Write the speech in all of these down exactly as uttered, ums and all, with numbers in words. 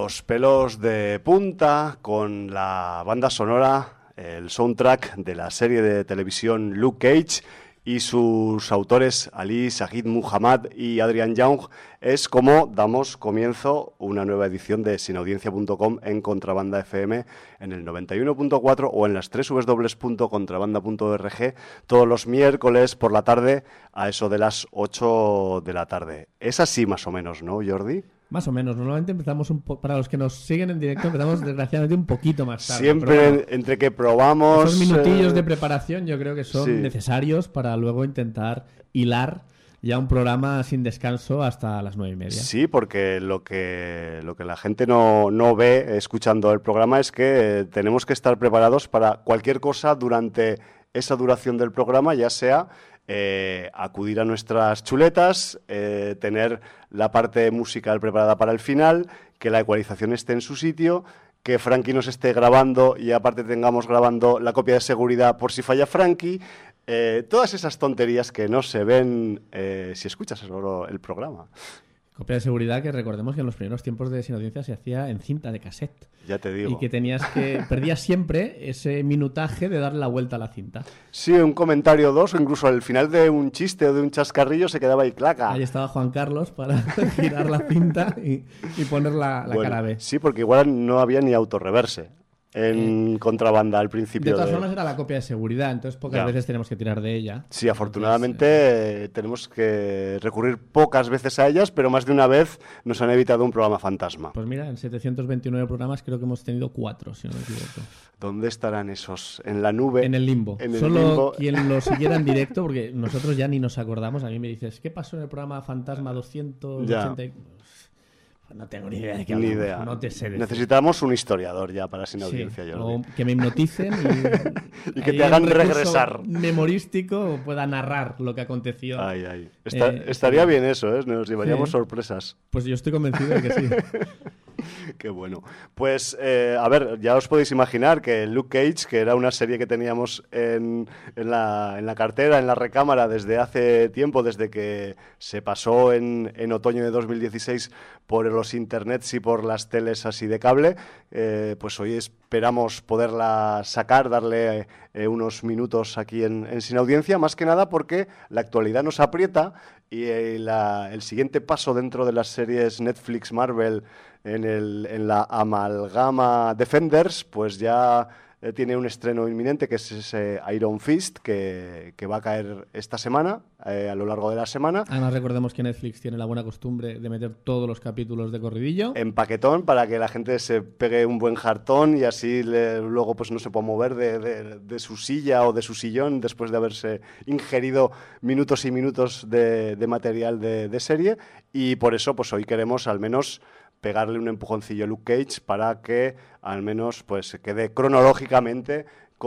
los pelos de punta con la banda sonora, el soundtrack de la serie de televisión Luke Cage y sus autores Ali Shahid Muhammad y Adrian Young. Es como damos comienzo una nueva edición de sin audiencia punto com en Contrabanda F M en el noventa y uno punto cuatro o en las doble u doble u doble u punto contrabanda punto org todos los miércoles por la tarde a eso de las ocho de la tarde. Es así más o menos, ¿no, Jordi? Más o menos. Normalmente empezamos, un po- para los que nos siguen en directo, empezamos desgraciadamente un poquito más tarde. Siempre bueno, entre que probamos... Esos minutillos eh... de preparación yo creo que son sí. necesarios para luego intentar hilar ya un programa sin descanso hasta las nueve y media. Sí, porque lo que, lo que la gente no, no ve escuchando el programa es que eh, tenemos que estar preparados para cualquier cosa durante esa duración del programa, ya sea... Eh, acudir a nuestras chuletas, eh, tener la parte musical preparada para el final, que la ecualización esté en su sitio, que Frankie nos esté grabando y aparte tengamos grabando la copia de seguridad por si falla Frankie. Eh, todas esas tonterías que no se ven eh, si escuchas solo el programa. Copia de seguridad que recordemos que en los primeros tiempos de Sin Audiencia se hacía en cinta de cassette. Ya te digo. Y que tenías que... Perdías siempre ese minutaje de darle la vuelta a la cinta. Sí, un comentario o dos, o incluso al final de un chiste o de un chascarrillo se quedaba ahí claca. Ahí estaba Juan Carlos para girar la cinta y, y poner la, la bueno, cara B. Sí, porque igual no había ni autorreverse en eh, Contrabanda al principio. De todas de... formas era la copia de seguridad, entonces pocas ya. veces tenemos que tirar de ella. Sí, afortunadamente entonces, eh... tenemos que recurrir pocas veces a ellas, pero más de una vez nos han evitado un programa fantasma. Pues mira, en setecientos veintinueve programas creo que hemos tenido cuatro, si no me equivoco. ¿Dónde estarán esos? ¿En la nube? En el limbo. En el Solo limbo. quien lo siguiera en directo, porque nosotros ya ni nos acordamos. A mí me dices, ¿qué pasó en el programa Fantasma doscientos ochenta? Ya. No tengo ni idea de qué hablamos. Ni idea. No te sé decir. Necesitamos un historiador ya para Sin Audiencia, sí, Jordi. O que me hipnoticen y, y que te hagan regresar. Memorístico pueda narrar lo que aconteció. Ay, ay. Está, eh, estaría bien eso, ¿eh? Nos llevaríamos sí. sorpresas. Pues yo estoy convencido de que sí. Qué bueno. Pues, eh, a ver, ya os podéis imaginar que Luke Cage, que era una serie que teníamos en, en, la, en la cartera, en la recámara desde hace tiempo, desde que se pasó en, en otoño de dos mil dieciséis por los internets y por las teles así de cable, eh, pues hoy esperamos poderla sacar, darle eh, unos minutos aquí en, en Sin Audiencia, más que nada porque la actualidad nos aprieta y eh, la, el siguiente paso dentro de las series Netflix, Marvel, en, el, en la amalgama Defenders, pues ya eh, tiene un estreno inminente que es ese Iron Fist que, que va a caer esta semana, eh, a lo largo de la semana. Además recordemos que Netflix tiene la buena costumbre de meter todos los capítulos de corridillo. En paquetón para que la gente se pegue un buen jartón y así le, luego pues no se pueda mover de, de, de su silla o de su sillón después de haberse ingerido minutos y minutos de, de material de, de serie, y por eso pues hoy queremos al menos pegarle un empujoncillo a Luke Cage para que al menos pues se quede cronológicamente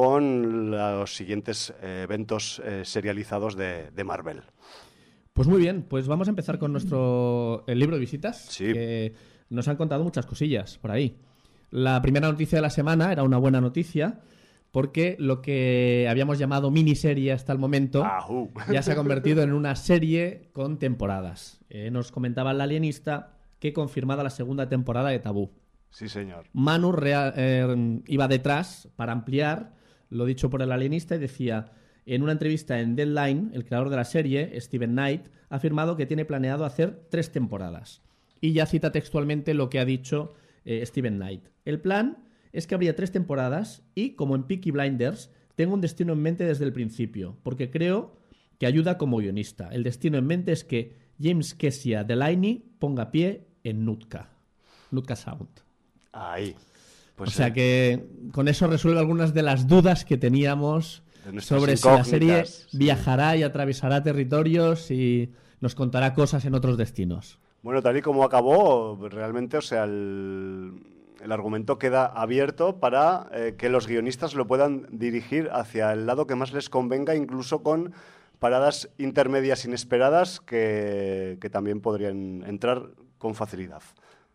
con los siguientes eh, eventos eh, serializados de, de Marvel. Pues muy bien, pues vamos a empezar con nuestro el libro de visitas, sí. que nos han contado muchas cosillas por ahí. La primera noticia de la semana era una buena noticia, porque lo que habíamos llamado miniserie hasta el momento Ajú. ya se ha convertido en una serie con temporadas. Eh, nos comentaba el alienista que confirmada la segunda temporada de Tabú. Sí, señor. Manu real, eh, iba detrás para ampliar lo dicho por el alienista y decía: en una entrevista en Deadline, el creador de la serie, Steven Knight, ha afirmado que tiene planeado hacer tres temporadas. Y ya cita textualmente lo que ha dicho eh, Steven Knight. El plan es que habría tres temporadas y, como en Peaky Blinders, tengo un destino en mente desde el principio, porque creo que ayuda como guionista. El destino en mente es que James Kessia Delaney ponga pie en Nutka. Nutka Sound. Ahí. Pues o sea eh. que con eso resuelve algunas de las dudas que teníamos sobre si la serie viajará y atravesará territorios y nos contará cosas en otros destinos. Bueno, tal y como acabó, realmente, o sea, el, el argumento queda abierto para eh, que los guionistas lo puedan dirigir hacia el lado que más les convenga, incluso con paradas intermedias inesperadas que, que también podrían entrar con facilidad.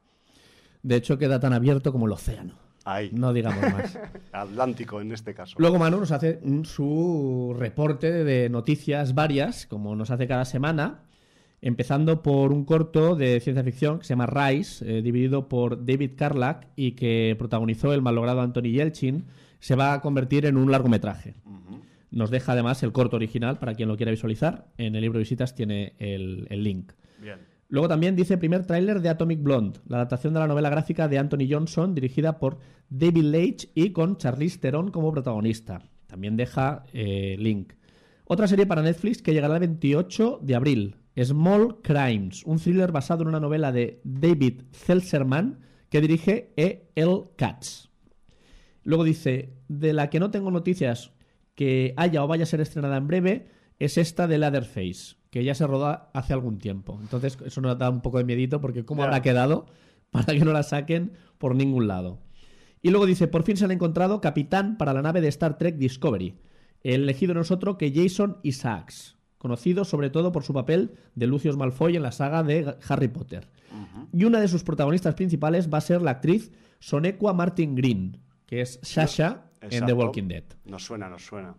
De hecho, queda tan abierto como el océano. Ahí. No digamos más. Atlántico, en este caso. Luego Manu nos hace su reporte de noticias varias, como nos hace cada semana, empezando por un corto de ciencia ficción que se llama Rise, eh, dividido por David Carlack y que protagonizó el malogrado Anthony Yelchin, se va a convertir en un largometraje. Uh-huh. Nos deja además el corto original para quien lo quiera visualizar. En el libro de visitas tiene el, el link. Bien. Luego también dice primer tráiler de Atomic Blonde, la adaptación de la novela gráfica de Anthony Johnson, dirigida por David Leitch y con Charlize Theron como protagonista. También deja eh, link. Otra serie para Netflix que llegará el veintiocho de abril, Small Crimes, un thriller basado en una novela de David Zelserman que dirige E L Katz. Luego dice, de la que no tengo noticias que haya o vaya a ser estrenada en breve, es esta de Leatherface, que ya se rodó hace algún tiempo. Entonces eso nos da un poco de miedito porque cómo yeah. habrá quedado para que no la saquen por ningún lado. Y luego dice, por fin se han encontrado capitán para la nave de Star Trek Discovery. El elegido no es otro que Jason Isaacs, conocido sobre todo por su papel de Lucius Malfoy en la saga de Harry Potter. Uh-huh. Y una de sus protagonistas principales va a ser la actriz Sonequa Martin Green, que es Sasha Exacto. en The Walking Dead. Nos suena, nos suena.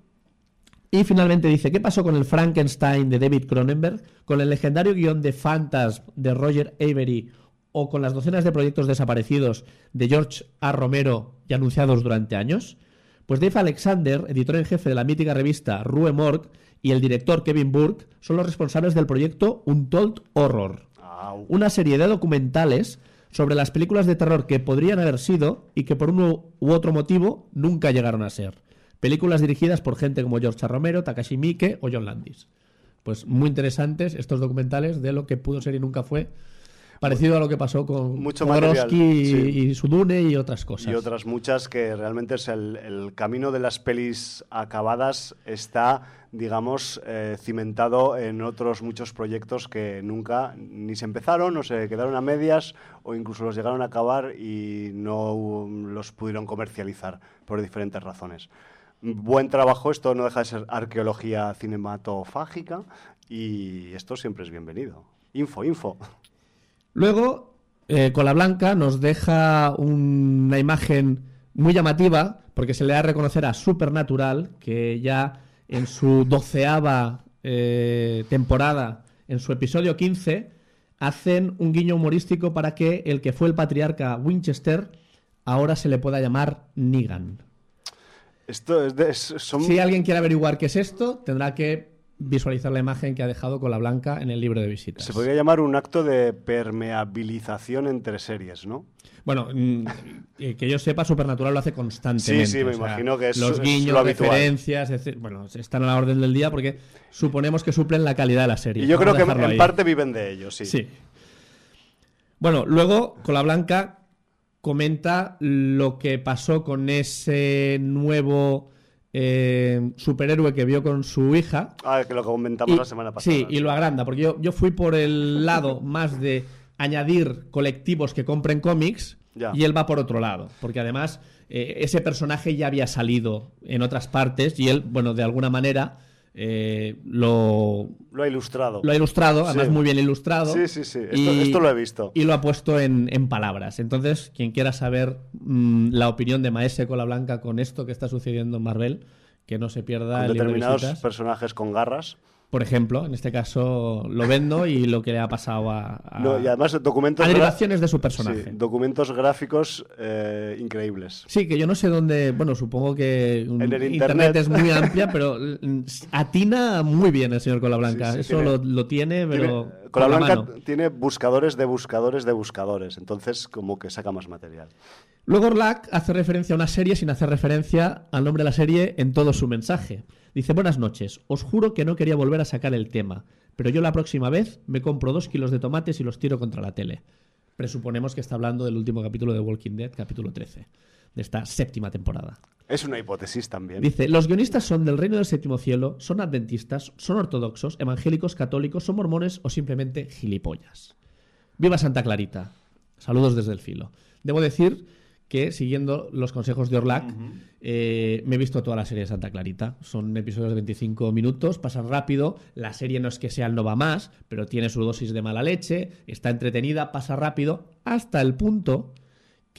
Y finalmente dice, ¿qué pasó con el Frankenstein de David Cronenberg? ¿Con el legendario guión de Phantasm de Roger Avery? ¿O con las docenas de proyectos desaparecidos de George A. Romero y anunciados durante años? Pues Dave Alexander, editor en jefe de la mítica revista Rue Morgue, y el director Kevin Burke son los responsables del proyecto Untold Horror, Au. una serie de documentales sobre las películas de terror que podrían haber sido y que por uno u otro motivo nunca llegaron a ser. Películas dirigidas por gente como George A. Romero, Takashi Miike o John Landis. Pues muy interesantes estos documentales de lo que pudo ser y nunca fue, parecido a lo que pasó con Jodorowsky y, sí. y Sudune y otras cosas. Y otras muchas que realmente es el, el camino de las pelis acabadas está, digamos, eh, cimentado en otros muchos proyectos que nunca ni se empezaron o se quedaron a medias o incluso los llegaron a acabar y no los pudieron comercializar por diferentes razones. Buen trabajo, esto no deja de ser arqueología cinematofágica y esto siempre es bienvenido. Info, info. Luego, eh, Cola Blanca nos deja una imagen muy llamativa porque se le da a reconocer a Supernatural, que ya en su doceava eh, temporada, en su episodio quince, hacen un guiño humorístico para que el que fue el patriarca Winchester ahora se le pueda llamar Negan. Esto es de, son... Si alguien quiere averiguar qué es esto, tendrá que visualizar la imagen que ha dejado Cola Blanca en el libro de visitas. Se podría llamar un acto de permeabilización entre series, ¿no? Bueno, que yo sepa, Supernatural lo hace constantemente. Sí, sí, me o sea, imagino que es los guiños, es lo habitual. Referencias, es decir, bueno, están a la orden del día porque suponemos que suplen la calidad de la serie. Y yo Vamos creo que en ahí. parte viven de ello, sí. Sí. Bueno, luego Cola Blanca comenta lo que pasó con ese nuevo eh, superhéroe que vio con su hija. Ah, que lo comentamos y, la semana pasada. Sí, y lo agranda, porque yo, yo fui por el lado más de añadir colectivos que compren cómics ya. Y él va por otro lado, porque además eh, ese personaje ya había salido en otras partes y él, bueno, de alguna manera eh, lo... Lo ha ilustrado. Lo ha ilustrado, además sí. muy bien ilustrado. Sí, sí, sí, esto, y, esto lo he visto. Y lo ha puesto en, en palabras. Entonces, quien quiera saber mmm, la opinión de Maese Cola Blanca con esto que está sucediendo en Marvel, que no se pierda con el libro de determinados visitas. Personajes con garras. Por ejemplo, en este caso lo vendo y lo que le ha pasado a, a, no, y además, documentos a derivaciones de su personaje. Sí, documentos gráficos eh, increíbles. Sí, que yo no sé dónde... Bueno, supongo que en el Internet, Internet es muy amplia, pero atina muy bien el señor Cola Blanca. Sí, sí, Eso tiene, lo, lo tiene, pero... Tiene, Cola Blanca tiene buscadores de buscadores de buscadores. Entonces, como que saca más material. Luego Orlac hace referencia a una serie sin hacer referencia al nombre de la serie en todo su mensaje. Dice, buenas noches, os juro que no quería volver a sacar el tema, pero yo la próxima vez me compro dos kilos de tomates y los tiro contra la tele. Presuponemos que está hablando del último capítulo de Walking Dead, capítulo trece, de esta séptima temporada. Es una hipótesis también. Dice, los guionistas son del reino del séptimo cielo, son adventistas, son ortodoxos, evangélicos, católicos, son mormones o simplemente gilipollas. ¡Viva Santa Clarita! Saludos desde el filo. Debo decir que, siguiendo los consejos de Orlac, uh-huh. eh, me he visto toda la serie de Santa Clarita. Son episodios de veinticinco minutos, pasan rápido. La serie no es que sea el no va más, pero tiene su dosis de mala leche, está entretenida, pasa rápido, hasta el punto que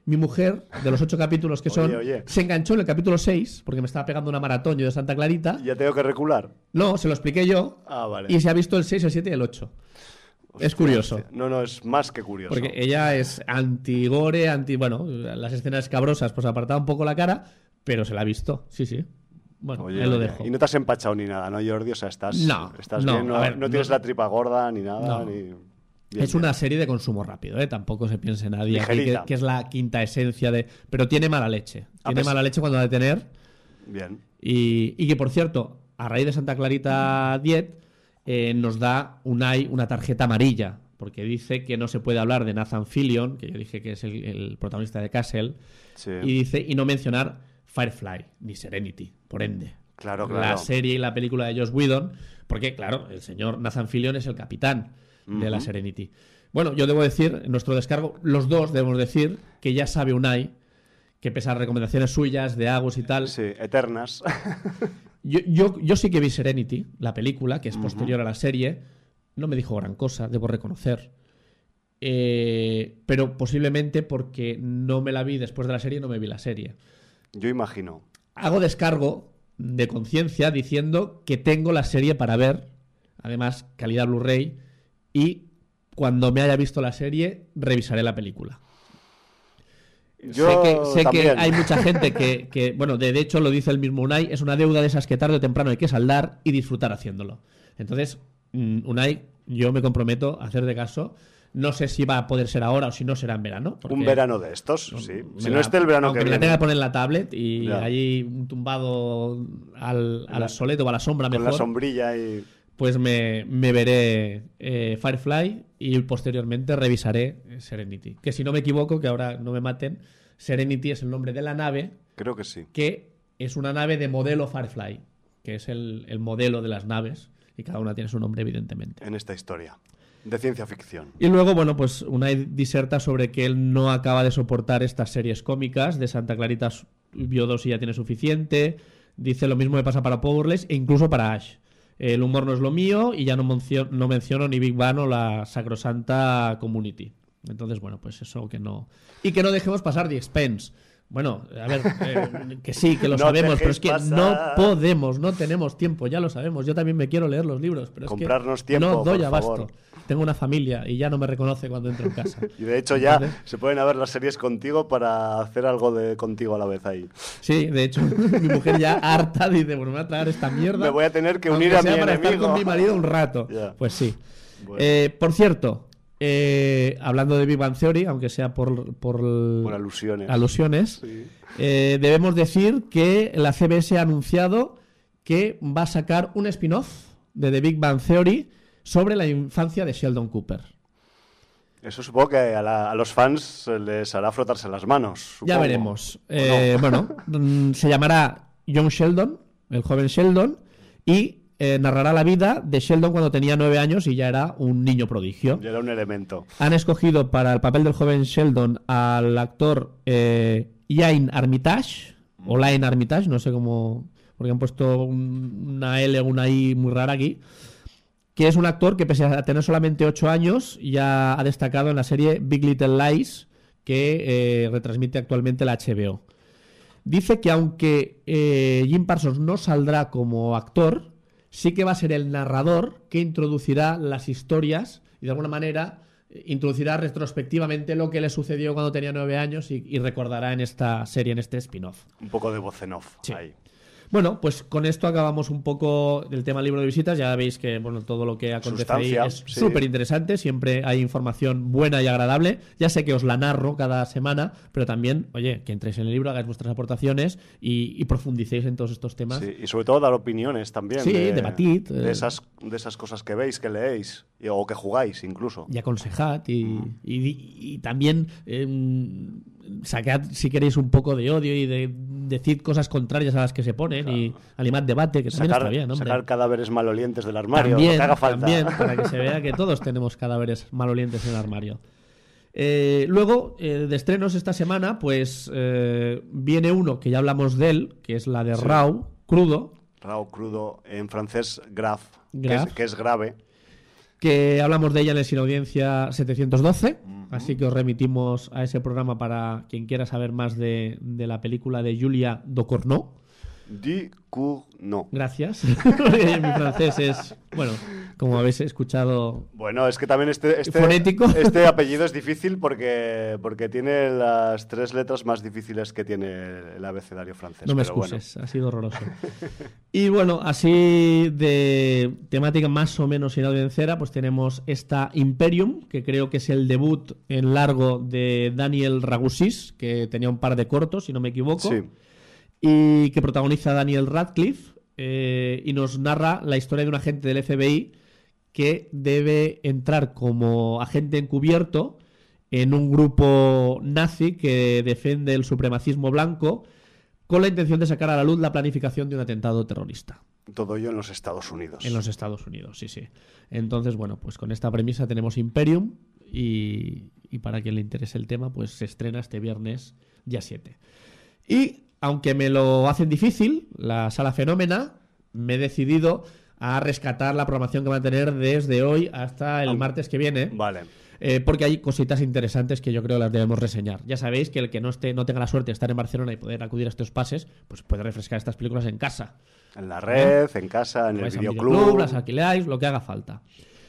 Mi mujer, de los ocho capítulos que son, Oye, oye. se enganchó en el capítulo seis, porque me estaba pegando una maratón yo de Santa Clarita. ¿Ya tengo que recular? No, se lo expliqué yo. Ah, vale. Y se ha visto el seis, el siete y el ocho. Hostia, es curioso. hostia. No, no, es más que curioso. Porque ella es anti-gore, anti... Bueno, las escenas escabrosas, pues apartaba un poco la cara, pero se la ha visto. Sí, sí. Bueno, Oye, ahí lo oye, dejo. Y no te has empachado ni nada, ¿no, Jordi? O sea, estás, No, estás no, bien, no, a ver, no tienes no- la tripa gorda ni nada. No. Ni... Bien, es bien. una serie de consumo rápido, ¿eh? Tampoco se piense nadie aquí que, Ligerita. que es la quinta esencia de... Pero tiene mala leche. Tiene pes- mala leche cuando ha de tener. Bien. Y, y que, por cierto, a raíz de Santa Clarita diez, eh, nos da Unai una tarjeta amarilla, porque dice que no se puede hablar de Nathan Fillion, que yo dije que es el, el protagonista de Castle, Sí. y dice y no mencionar Firefly ni Serenity, por ende. Claro, claro. La serie y la película de Joss Whedon, porque, claro, el señor Nathan Fillion es el capitán de la Ujú. Serenity. Bueno, yo debo decir, en nuestro descargo, los dos debemos decir que ya sabe Unai que pese a recomendaciones suyas de Agus y tal, Sí, eternas. yo, yo, yo sí que vi Serenity, la película, que es posterior a la serie. No me dijo gran cosa, debo reconocer. Eh, pero posiblemente porque no me la vi después de la serie, no me vi la serie. Yo imagino. Hago descargo de conciencia diciendo que tengo la serie para ver, además calidad Blu-ray, y cuando me haya visto la serie revisaré la película. Yo sé que, sé que también. hay mucha gente que, que, bueno, de, de hecho lo dice el mismo Unai, es una deuda de esas que tarde o temprano hay que saldar y disfrutar haciéndolo. Entonces, mm, Unai, yo me comprometo a hacer de caso. No sé si va a poder ser ahora o si no será en verano. porque Un verano de estos, sí. me Si la- no esté el verano aunque que me la viene. tenga que poner en la tablet y Ya. allí tumbado al, al La- soleto o a la sombra Con la mejor, sombrilla y... pues me, me veré eh, Firefly y posteriormente revisaré eh, Serenity. Que si no me equivoco, que ahora no me maten, Serenity es el nombre de la nave, Creo que sí. que es una nave de modelo Firefly, que es el, el modelo de las naves, y cada una tiene su nombre, evidentemente. En esta historia. De ciencia ficción. Y luego, bueno, pues Unai diserta sobre que él no acaba de soportar estas series cómicas. De Santa Clarita vio dos y ya tiene suficiente. Dice lo mismo me pasa para Powerless e incluso para Ash. El humor no es lo mío y ya no, mencio- no menciono ni Big Bang o la sacrosanta Community. Entonces, bueno, pues eso que no... Y que no dejemos pasar The Expense. Bueno, a ver, eh, que sí, que lo No sabemos, pero es dejéis que pasar. no podemos, no tenemos tiempo, ya lo sabemos. Yo también me quiero leer los libros, pero es Comprarnos que tiempo, no doy por abasto. favor. Tengo una familia y ya no me reconoce cuando entro en casa. Y de hecho ya Entonces- se pueden ver las series contigo para hacer algo de contigo a la vez ahí. Sí, de hecho, mi mujer ya harta dice, bueno, me voy a traer esta mierda. Me voy a tener que aunque unir a sea mi para estar enemigo. con mi marido un rato. Ya. Pues sí. Bueno. Eh, por cierto, eh, hablando de Big Bang Theory, aunque sea por, por, Por alusiones. alusiones, Sí. eh, debemos decir que la C B S ha anunciado que va a sacar un spin-off de The Big Bang Theory sobre la infancia de Sheldon Cooper. Eso supongo que a, la- a los fans les hará frotarse las manos. Ya supongo. veremos. ¿O Eh, no? Bueno, mm, se llamará Young Sheldon, el joven Sheldon, y eh, narrará la vida de Sheldon cuando tenía nueve años y ya era un niño prodigio. Ya era un elemento. Han escogido para el papel del joven Sheldon al actor eh, Iain Armitage, o Laine Armitage, no sé cómo, porque han puesto un- una L o una I muy rara aquí, que es un actor que pese a tener solamente ocho años ya ha destacado en la serie Big Little Lies que eh, retransmite actualmente la H B O. Dice que aunque eh, Jim Parsons no saldrá como actor, sí que va a ser el narrador que introducirá las historias y de alguna manera eh, introducirá retrospectivamente lo que le sucedió cuando tenía nueve años y, y recordará en esta serie, en este spin-off. Un poco de voz en off Sí. ahí. Bueno, pues con esto acabamos un poco del tema libro de visitas. Ya veis que bueno, todo lo que acontece ahí Sustancia, es sí. súper interesante. Siempre hay información buena y agradable. Ya sé que os la narro cada semana, pero también, oye, que entréis en el libro, hagáis vuestras aportaciones y, y profundicéis en todos estos temas. Sí, y sobre todo dar opiniones también. Sí, de, debatid, De eh. esas, de esas cosas que veis, que leéis, y- o que jugáis incluso. Y aconsejad y, y, y también eh, sacad, si queréis, un poco de odio y de, decid cosas contrarias a las que se ponen y animad debate, que también Sacar, está bien, hombre. sacar cadáveres malolientes del armario, También, lo que haga falta. también, para que se vea que todos tenemos cadáveres malolientes en el armario. Eh, luego, eh, de estrenos esta semana, pues eh, viene uno que ya hablamos de él, que es la de Sí. Raw, Crudo, Raw crudo, en francés grave, que Grave. es, que es grave. que hablamos de ella en el Sin Audiencia setecientos doce. Mm. así que os remitimos a ese programa para quien quiera saber más de, de la película de Julia Ducournau. Ducournau. Gracias. Mi francés es, bueno, como habéis escuchado... Bueno, es que también este, este, fonético. Este apellido es difícil porque, porque tiene las tres letras más difíciles que tiene el abecedario francés. No me pero excuses, bueno. Ha sido horroroso. Y bueno, así de temática más o menos inaudiencera, pues tenemos esta Imperium, que creo que es el debut en largo de Daniel Ragusis, que tenía un par de cortos, si no me equivoco. Sí. Y que protagoniza Daniel Radcliffe eh, y nos narra la historia de un agente del F B I que debe entrar como agente encubierto en un grupo nazi que defiende el supremacismo blanco con la intención de sacar a la luz la planificación de un atentado terrorista. Todo ello en los Estados Unidos. En los Estados Unidos, sí, sí. Entonces, bueno, pues con esta premisa tenemos Imperium y, y para quien le interese el tema, pues se estrena este viernes día siete. Y aunque me lo hacen difícil, la Sala Fenómena, me he decidido a rescatar la programación que va a tener desde hoy hasta el martes que viene. Vale. Eh, porque hay cositas interesantes que yo creo las debemos reseñar. Ya sabéis que el que no esté, no tenga la suerte de estar en Barcelona y poder acudir a estos pases, pues puede refrescar estas películas en casa. En la red, ¿eh? En casa, en el videoclub. videoclub. Las alquiláis, lo que haga falta.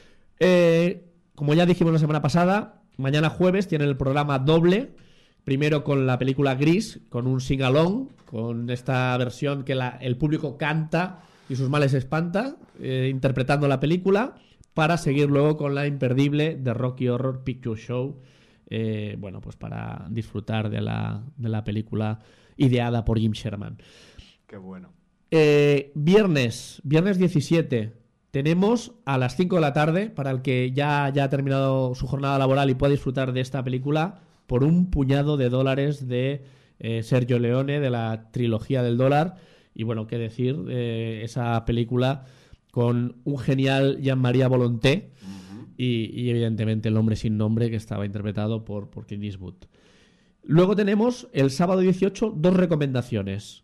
Eh, como ya dijimos la semana pasada, mañana jueves tienen el programa doble. Primero con la película Gris, con un sing-along, con esta versión que la, el público canta y sus males espanta, eh, interpretando la película, para seguir luego con la imperdible The Rocky Horror Picture Show, eh, bueno, pues para disfrutar de la, de la película ideada por Jim Sherman. Qué bueno. Eh, viernes, viernes diecisiete, tenemos a las cinco de la tarde, para el que ya, ya ha terminado su jornada laboral y pueda disfrutar de esta película, por un puñado de dólares de eh, Sergio Leone, de la trilogía del dólar. Y bueno, qué decir, eh, esa película con un genial Jean-Marie Volonté uh-huh. y, y evidentemente El hombre sin nombre, que estaba interpretado por, por Clint Eastwood. Luego tenemos el sábado dieciocho dos recomendaciones.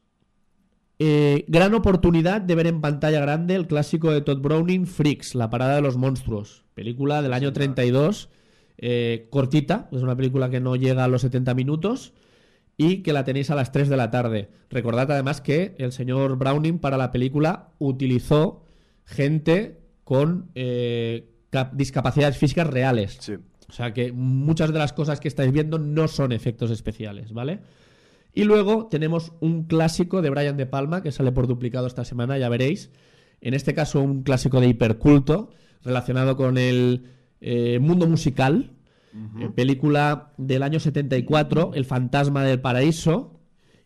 Eh, gran oportunidad de ver en pantalla grande el clásico de Todd Browning, Freaks, La parada de los monstruos. Película del año treinta y dos. Eh, cortita, es una película que no llega a los setenta minutos y que la tenéis a las tres de la tarde. Recordad además que el señor Browning para la película utilizó gente con eh, discapacidades físicas reales. Sí. O sea que muchas de las cosas que estáis viendo no son efectos especiales, ¿vale? Y luego tenemos un clásico de Brian De Palma que sale por duplicado esta semana, ya veréis. En este caso un clásico de hiperculto relacionado con el Eh, mundo musical, uh-huh. eh, película del año setenta y cuatro, El fantasma del paraíso,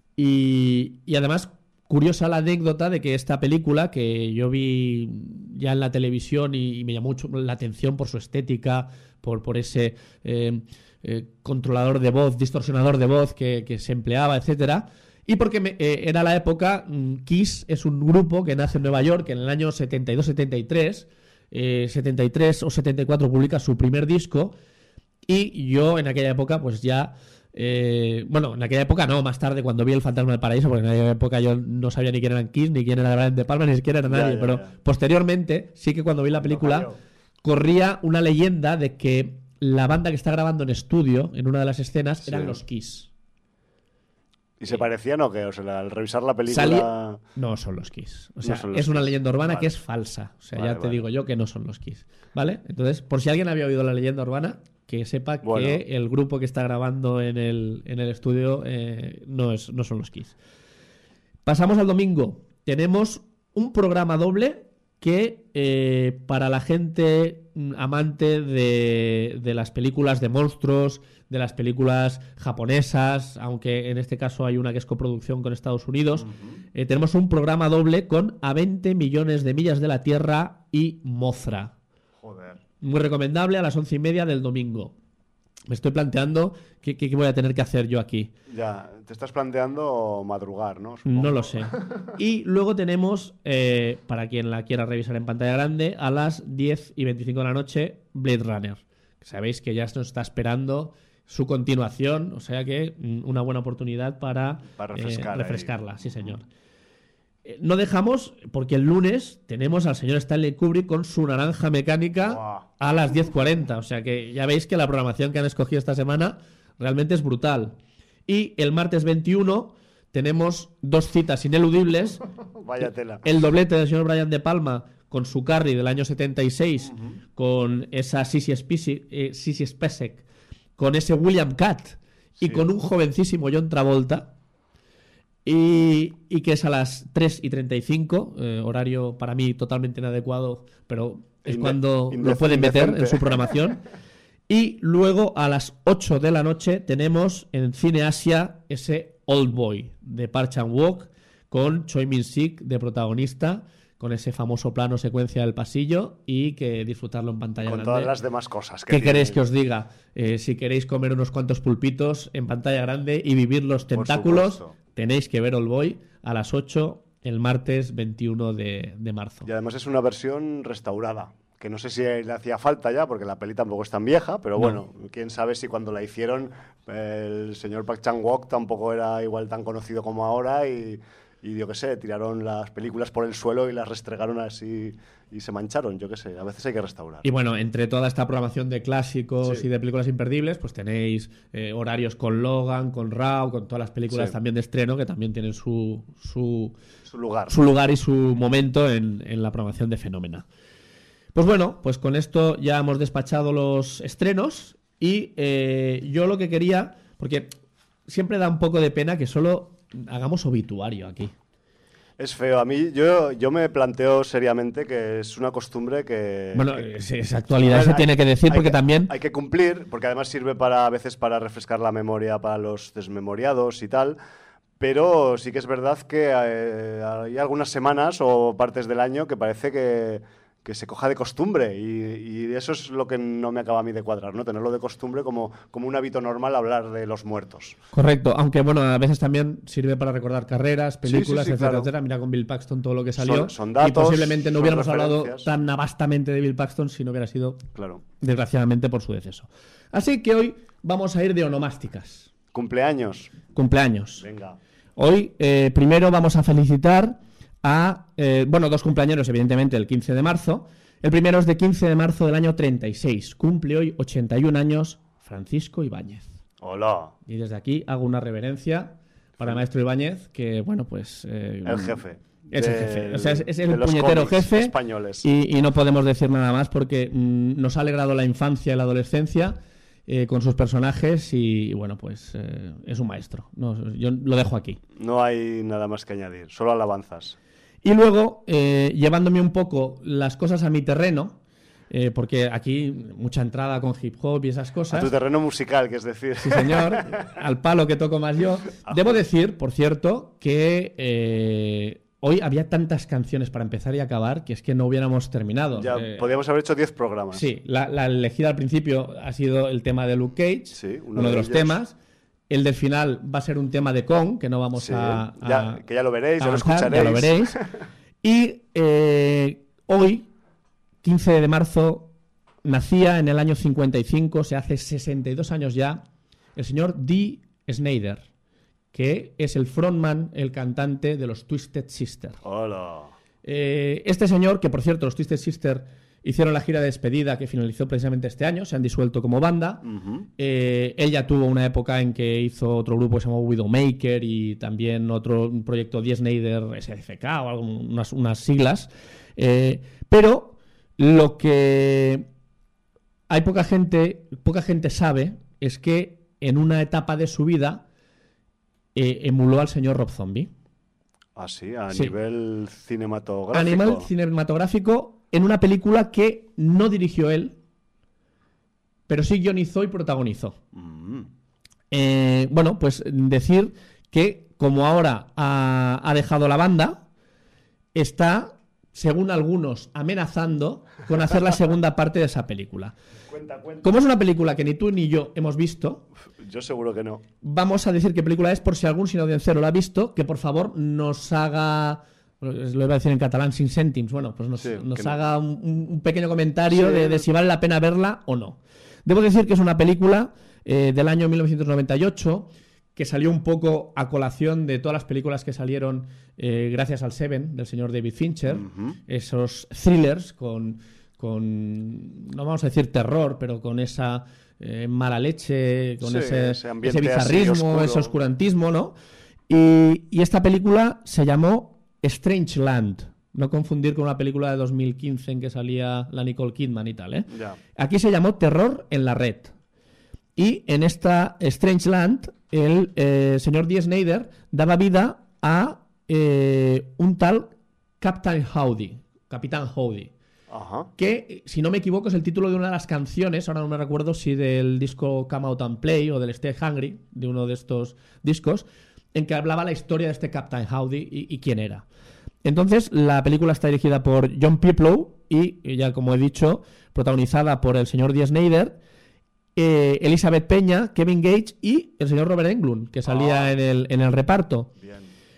y, y además curiosa la anécdota de que esta película, que yo vi ya en la televisión y, y me llamó mucho la atención por su estética, por, por ese eh, eh, controlador de voz, distorsionador de voz que, que se empleaba, etcétera. Y porque me, eh, era la época, Kiss es un grupo que nace en Nueva York en el año setenta y dos setenta y tres. Eh, setenta y tres o setenta y cuatro publica su primer disco y yo en aquella época pues ya eh, bueno, en aquella época no, más tarde cuando vi El fantasma del paraíso, porque en aquella época yo no sabía ni quién eran Kiss, ni quién era Brian De Palma, ni siquiera era nadie, ya, ya, pero ya. Posteriormente sí que cuando vi la película no corría una leyenda de que la banda que está grabando en estudio en una de las escenas sí. eran los Kiss. ¿Y se parecían o qué? O sea, al revisar la película... Salía... No son los Kiss. O sea, no es una Kiss. leyenda urbana vale. que es falsa. O sea, vale, ya te vale. digo yo que no son los Kiss. ¿Vale? Entonces, por si alguien había oído la leyenda urbana, que sepa bueno. que el grupo que está grabando en el, en el estudio eh, no, es, no son los Kiss. Pasamos al domingo. Tenemos un programa doble que eh, para la gente amante de, de las películas de monstruos, de las películas japonesas, aunque en este caso hay una que es coproducción con Estados Unidos, uh-huh. eh, tenemos un programa doble con A veinte millones de millas de la Tierra y Mothra. Joder. Muy recomendable a las once y media del domingo. Me estoy planteando qué, qué voy a tener que hacer yo aquí. Ya, te estás planteando madrugar, ¿no? Supongo. No lo sé. Y luego tenemos, eh, para quien la quiera revisar en pantalla grande, a las diez y veinticinco de la noche, Blade Runner. Sabéis que ya nos está esperando su continuación, o sea que una buena oportunidad para, para refrescar eh, refrescarla, ahí. Sí señor. no dejamos, porque el lunes tenemos al señor Stanley Kubrick con su Naranja Mecánica wow. a las diez cuarenta. O sea que ya veis que la programación que han escogido esta semana realmente es brutal. Y el martes veintiuno tenemos dos citas ineludibles. Vaya tela. El doblete del señor Brian De Palma con su Carrie del año setenta y seis, uh-huh. con esa Sissy Spacek, eh, Sissy Spacek, con ese William Catt y sí. con un jovencísimo John Travolta. Y, y que es a las tres y treinta y cinco, eh, horario para mí totalmente inadecuado, pero es Inde- cuando lo pueden meter indecente. En su programación. Y luego a las ocho de la noche tenemos en Cine Asia ese Old Boy de Park Chan-wook con Choi Min-sik de protagonista, con ese famoso plano secuencia del pasillo y que disfrutarlo en pantalla con grande. Con todas las demás cosas. Que ¿Qué tiene... queréis que os diga? Eh, si queréis comer unos cuantos pulpitos en pantalla grande y vivir los tentáculos, tenéis que ver Old Boy a las ocho el martes veintiuno de marzo. Y además es una versión restaurada, que no sé si le hacía falta ya, porque la peli tampoco es tan vieja, pero no. Bueno, quién sabe si cuando la hicieron el señor Park Chan-wook tampoco era igual tan conocido como ahora y... Y yo qué sé, tiraron las películas por el suelo y las restregaron así y se mancharon, yo qué sé, a veces hay que restaurar. Y bueno, entre toda esta programación de clásicos sí. y de películas imperdibles, pues tenéis eh, horarios con Logan, con Raw, con todas las películas sí. también de estreno, que también tienen su, su, su, lugar. su lugar y su momento en, en la programación de Fenómena. Pues bueno, pues con esto ya hemos despachado los estrenos y eh, yo lo que quería, porque siempre da un poco de pena que solo... hagamos obituario aquí. Es feo. A mí, yo, yo me planteo seriamente que es una costumbre que... Bueno, que, esa actualidad ver, se hay, tiene que decir porque que, también... Hay que cumplir, porque además sirve para a veces para refrescar la memoria para los desmemoriados y tal, pero sí que es verdad que eh, hay algunas semanas o partes del año que parece que... que se coja de costumbre y, y eso es lo que no me acaba a mí de cuadrar, ¿no? Tenerlo de costumbre como, como un hábito normal hablar de los muertos. Correcto, aunque bueno, a veces también sirve para recordar carreras, películas, sí, sí, sí, etcétera, claro. etcétera. Mira con Bill Paxton todo lo que salió. Son, son datos, y posiblemente no hubiéramos hablado referencias. tan vastamente de Bill Paxton si no hubiera sido, claro. desgraciadamente, por su deceso. Así que hoy vamos a ir de onomásticas. Cumpleaños. Cumpleaños. Venga. Hoy eh, primero vamos a felicitar a, eh, bueno, dos cumpleaños, evidentemente, el quince de marzo. El primero es de quince de marzo del año treinta y seis. Cumple hoy ochenta y un años Francisco Ibáñez. Hola. Y desde aquí hago una reverencia para el maestro Ibáñez, que, bueno, pues... Eh, el jefe. Es el jefe. O sea, es, es el puñetero jefe. Españoles. Y, y no podemos decir nada más porque mmm, nos ha alegrado la infancia y la adolescencia eh, con sus personajes y, y bueno, pues eh, es un maestro. No, yo lo dejo aquí. No hay nada más que añadir, solo alabanzas. Y luego, eh, llevándome un poco las cosas a mi terreno, eh, porque aquí mucha entrada con hip hop y esas cosas. A tu terreno musical, que es decir. Sí, señor, al palo que toco más yo. Debo decir, por cierto, que eh, hoy había tantas canciones para empezar y acabar que es que no hubiéramos terminado. Ya, eh, podríamos haber hecho diez programas. Sí, la, la elegida al principio ha sido el tema de Luke Cage, sí, uno, uno de, de los ellos. temas. El del final va a ser un tema de Kong, que no vamos sí, a, a... Ya, que ya lo veréis, ya lo avanzar, escucharéis. Ya lo veréis. Y eh, hoy, quince de marzo, nacía en el año cincuenta y cinco, se hace sesenta y dos años ya, el señor Dee Snider, que es el frontman, el cantante de los Twisted Sister. Hola. Eh, este señor, que por cierto, los Twisted Sister hicieron la gira de despedida que finalizó precisamente este año, se han disuelto como banda. Uh-huh. Eh, ella tuvo una época en que hizo otro grupo que se llamó Widowmaker y también otro un proyecto Dee Snider S F K o algo, unas, unas siglas. Eh, pero lo que hay poca gente, poca gente sabe es que en una etapa de su vida eh, emuló al señor Rob Zombie. Ah, sí, a sí. nivel cinematográfico. A nivel cinematográfico, en una película que no dirigió él, pero sí guionizó y protagonizó. Mm. Eh, bueno, pues decir que como ahora ha, ha dejado la banda, está, según algunos, amenazando con hacer la segunda parte de esa película. Cuenta, cuenta. Como es una película que ni tú ni yo hemos visto, yo seguro que no. Vamos a decir qué película es por si algún sinodiencero la ha visto, que por favor nos haga... Lo iba a decir en catalán, sin cèntims. Bueno, pues nos, sí, nos no. haga un, un pequeño comentario sí. de, de si vale la pena verla o no. Debo decir que es una película eh, del año mil novecientos noventa y ocho que salió un poco a colación de todas las películas que salieron eh, gracias al Seven, del señor David Fincher. Uh-huh. Esos thrillers con, con, no vamos a decir terror, pero con esa eh, mala leche, con sí, ese, ese, ese bizarrismo, ese oscurantismo, ¿no? Y, y esta película se llamó Strangeland. No confundir con una película de dos mil quince en que salía la Nicole Kidman y tal, ¿eh? Yeah. Aquí se llamó Terror en la Red. Y en esta Strangeland, el eh, señor Dee Snider daba vida a eh, un tal Captain Howdy, Capitán Howdy. Ajá. Que, si no me equivoco, es el título de una de las canciones, ahora no me recuerdo si del disco Come Out and Play o del Stay Hungry, de uno de estos discos, en que hablaba la historia de este Captain Howdy y, y quién era. Entonces, la película está dirigida por John Piplow y, ya como he dicho, protagonizada por el señor Dee Snider, eh, Elizabeth Peña, Kevin Gage y el señor Robert Englund, que salía oh. en, el, en el reparto. Bien.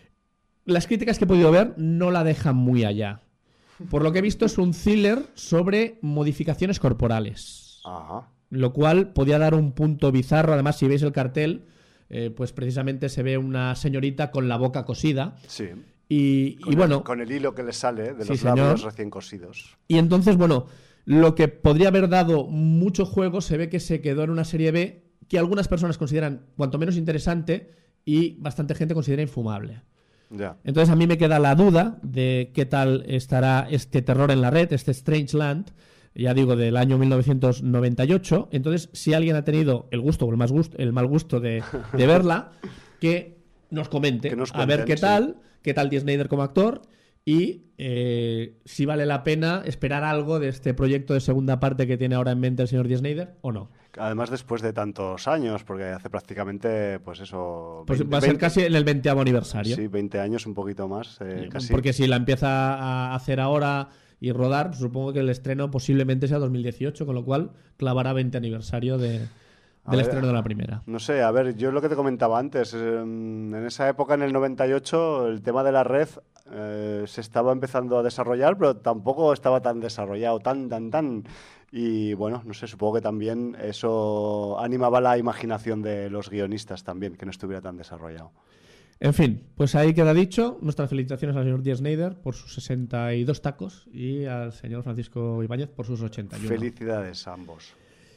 Las críticas que he podido ver no la dejan muy allá. Por lo que he visto, es un thriller sobre modificaciones corporales. Ajá. Lo cual podía dar un punto bizarro. Además, si veis el cartel, eh, pues precisamente se ve una señorita con la boca cosida. Sí. Y, con y bueno, el, con el hilo que le sale de los sí, labios señor. recién cosidos. Y entonces, bueno, lo que podría haber dado mucho juego se ve que se quedó en una serie B que algunas personas consideran cuanto menos interesante y bastante gente considera infumable. Ya. Entonces a mí me queda la duda de qué tal estará este Terror en la Red, este Strangeland, ya digo, del año mil novecientos noventa y ocho. Entonces, si alguien ha tenido el gusto o el, más gusto, el mal gusto de, de verla, que nos comente, que nos cuenten, a ver qué tal, sí. qué tal Dee Snider como actor y eh, si vale la pena esperar algo de este proyecto de segunda parte que tiene ahora en mente el señor Dee Snider o no. Además, después de tantos años, porque hace prácticamente, pues eso... Pues veinte, va a ser veinte, casi en el veinteavo aniversario. Sí, veinte años, un poquito más. Eh, casi. Porque si la empieza a hacer ahora y rodar, pues supongo que el estreno posiblemente sea dos mil dieciocho, con lo cual clavará veinte aniversario de... del ver, estreno de la primera. No sé, a ver, yo lo que te comentaba antes, en esa época, en el noventa y ocho, el tema de la red eh, se estaba empezando a desarrollar, pero tampoco estaba tan desarrollado, tan, tan, tan... Y bueno, no sé, supongo que también eso animaba la imaginación de los guionistas también, que no estuviera tan desarrollado. En fin, pues ahí queda dicho. Nuestras felicitaciones al señor Dee Snider por sus sesenta y dos tacos y al señor Francisco Ibáñez por sus ochenta y uno. Felicidades a ambos.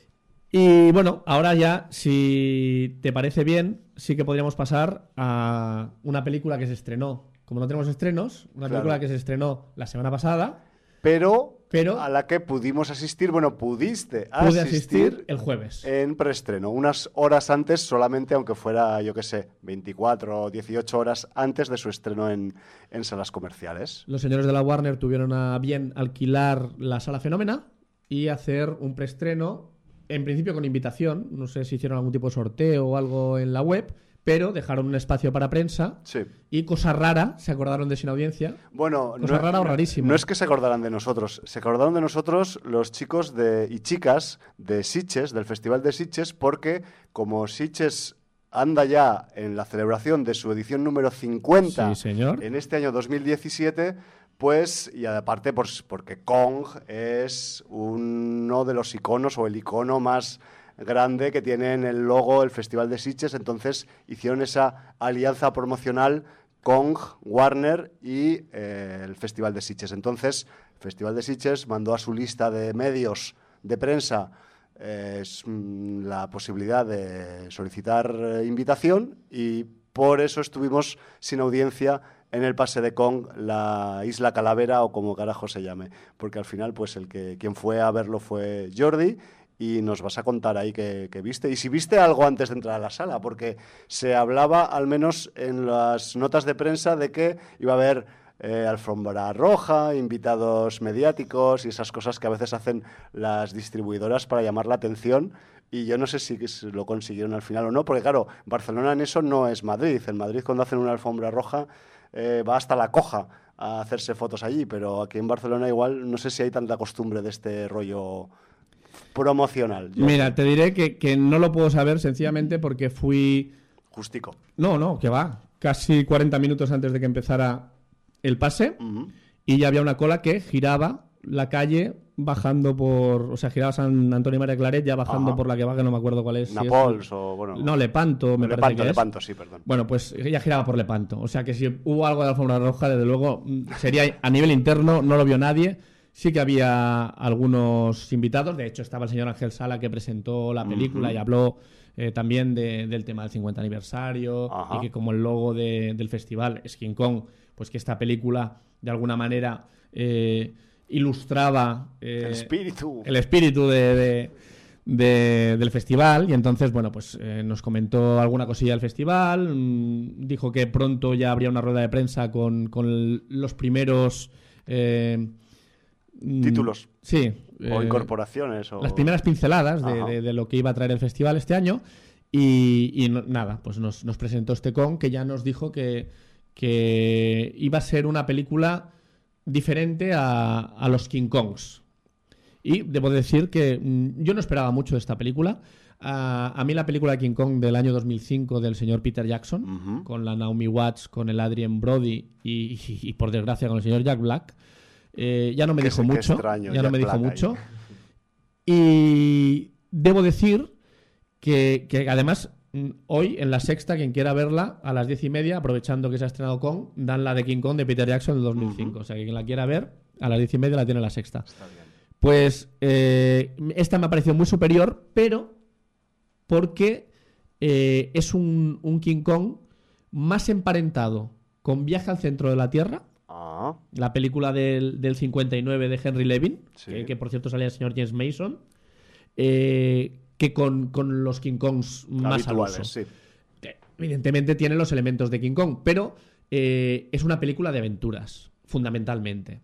Y bueno, ahora ya, si te parece bien, sí que podríamos pasar a una película que se estrenó. Como no tenemos estrenos, una claro. película que se estrenó la semana pasada. Pero, pero a la que pudimos asistir, bueno, pudiste pude asistir, asistir el jueves. En preestreno, unas horas antes solamente, aunque fuera, yo qué sé, veinticuatro o dieciocho horas antes de su estreno en, en salas comerciales. Los señores de la Warner tuvieron a bien alquilar la Sala Fenómena y hacer un preestreno, en principio con invitación, no sé si hicieron algún tipo de sorteo o algo en la web, pero dejaron un espacio para prensa sí. y cosa rara, se acordaron de Sin Audiencia. Bueno, cosa no, rara o rarísima. No es que se acordaran de nosotros, se acordaron de nosotros los chicos de, y chicas de Sitges, del Festival de Sitges, porque como Sitges anda ya en la celebración de su edición número cincuenta sí, señor. En este año dos mil diecisiete, pues, y aparte pues, porque Kong es uno de los iconos o el icono más grande que tiene en el logo el Festival de Sitges, entonces hicieron esa alianza promocional Kong, Warner y eh, el Festival de Sitges. Entonces, el Festival de Sitges mandó a su lista de medios de prensa eh, la posibilidad de solicitar eh, invitación y por eso estuvimos sin audiencia en el pase de Kong, la Isla Calavera o como carajo se llame, porque al final pues el que quien fue a verlo fue Jordi. Y nos vas a contar ahí que, que viste. Y si viste algo antes de entrar a la sala, porque se hablaba, al menos en las notas de prensa, de que iba a haber eh, alfombra roja, invitados mediáticos y esas cosas que a veces hacen las distribuidoras para llamar la atención. Y yo no sé si lo consiguieron al final o no, porque claro, Barcelona en eso no es Madrid. En Madrid cuando hacen una alfombra roja eh, va hasta la Coja a hacerse fotos allí, pero aquí en Barcelona igual no sé si hay tanta costumbre de este rollo promocional. Yo Mira, te diré que, que no lo puedo saber sencillamente porque fui... Justico. No, no, que va. Casi cuarenta minutos antes de que empezara el pase uh-huh. y ya había una cola que giraba la calle bajando por... O sea, giraba San Antonio María Claret ya bajando Ajá. por la que va, que no me acuerdo cuál es. Napols si es... o, bueno... No, Lepanto, me Lepanto, parece que es. Lepanto, sí, perdón. Bueno, pues ella giraba por Lepanto. O sea que si hubo algo de alfombra roja, desde luego, sería a nivel interno, no lo vio nadie. Sí que había algunos invitados. De hecho, estaba el señor Ángel Sala, que presentó la película uh-huh. y habló eh, también de, del tema del cincuenta aniversario. Ajá. Y que como el logo de, del festival es King Kong, pues que esta película, de alguna manera, eh, ilustraba eh, el espíritu, el espíritu de... de De, del festival. Y entonces, bueno, pues eh, nos comentó alguna cosilla del festival, mmm, dijo que pronto ya habría una rueda de prensa con, con el, los primeros eh, títulos, sí, o eh, incorporaciones o... las primeras pinceladas de, de, de lo que iba a traer el festival este año. Y, y no, nada, pues nos, nos presentó este Kong, que ya nos dijo que, que iba a ser una película diferente a, a los King Kongs. Y debo decir que mmm, yo no esperaba mucho de esta película. Uh, a mí la película de King Kong del año dos mil cinco del señor Peter Jackson, uh-huh. con la Naomi Watts, con el Adrien Brody y, y, y por desgracia con el señor Jack Black, eh, ya no me dijo mucho. Extraño, ya Jack no me dijo Black mucho. Ahí. Y debo decir que, que además hoy en La Sexta, quien quiera verla, a las diez y media, aprovechando que se ha estrenado Kong, dan la de King Kong de Peter Jackson del dos mil cinco. Uh-huh. O sea que quien la quiera ver, a las diez y media la tiene en La Sexta. Está bien. Pues eh, esta me ha parecido muy superior, pero porque eh, es un, un King Kong más emparentado con Viaje al centro de la Tierra, ah. la película del, del cincuenta y nueve de Henry Levin, sí. que, que por cierto salía el señor James Mason, eh, que con, con los King Kongs más al uso. Sí. Evidentemente tiene los elementos de King Kong, pero eh, es una película de aventuras, fundamentalmente.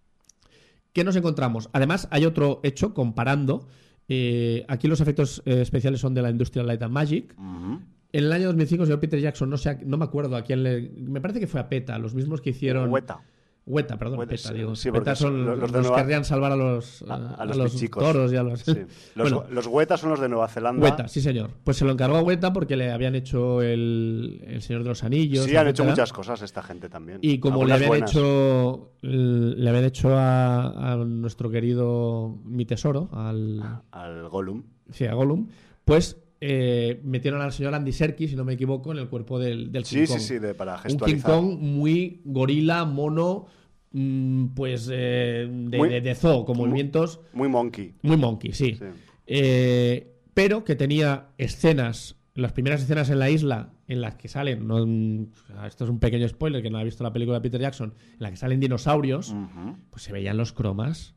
¿Qué nos encontramos? Además, hay otro hecho comparando. Eh, aquí los efectos eh, especiales son de la Industrial Light and Magic. Uh-huh. En el año dos mil cinco, el señor Peter Jackson, no sé, no me acuerdo a quién le... Me parece que fue a PETA, los mismos que hicieron... Weta. Weta, perdón, Weta, PETA, sí, digo. Sí, PETA son los, los, los que Nueva... querrían salvar a los, a, a, a los, los toros y a los... Sí. Los, bueno, los Weta son los de Nueva Zelanda. Weta, sí señor. Pues se lo encargó a Weta porque le habían hecho el, el Señor de los Anillos. Sí, etcétera. han hecho muchas cosas esta gente también. Y como Algunas le habían buenas. hecho le habían hecho a, a nuestro querido mi tesoro, al... Al Gollum. Sí, a Gollum, pues... Eh, metieron al señor Andy Serkis, si no me equivoco, en el cuerpo del, del King sí, Kong. Sí, sí, de, para un gestualizar. King Kong muy gorila, mono, mmm, pues eh, de, muy, de, de zoo, con movimientos... Muy monkey. Muy monkey, sí. sí. Eh, pero que tenía escenas, las primeras escenas en la isla, en las que salen, no, esto es un pequeño spoiler, que no ha visto la película de Peter Jackson, en la que salen dinosaurios, uh-huh. pues se veían los cromas...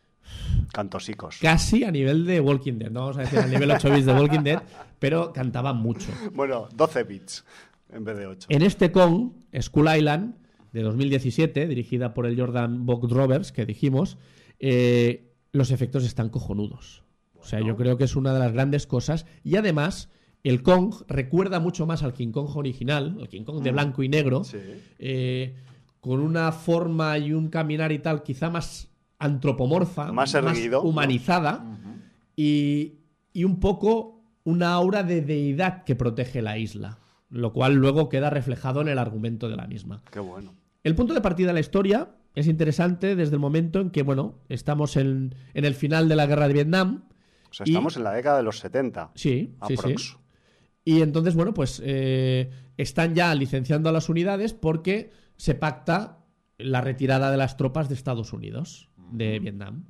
Cantosicos. Casi a nivel de Walking Dead. No vamos a decir a nivel ocho bits de Walking Dead, pero cantaban mucho. Bueno, doce bits en vez de ocho. En este Kong, Skull Island, de dos mil diecisiete, dirigida por el Jordan Vogt-Roberts, que dijimos, eh, los efectos están cojonudos. Bueno. O sea, yo creo que es una de las grandes cosas. Y además, el Kong recuerda mucho más al King Kong original, el King Kong de blanco y negro, sí. eh, con una forma y un caminar y tal, quizá más... antropomorfa, más, erguido, más humanizada, ¿no? uh-huh. y, y un poco una aura de deidad que protege la isla, lo cual luego queda reflejado en el argumento de la misma. Qué bueno. El punto de partida de la historia es interesante desde el momento en que, bueno, estamos en, en el final de la guerra de Vietnam. O sea, estamos y, en la década de los setenta. Sí, aprox. sí, sí. Y entonces, bueno, pues eh, están ya licenciando a las unidades porque se pacta la retirada de las tropas de Estados Unidos de Vietnam.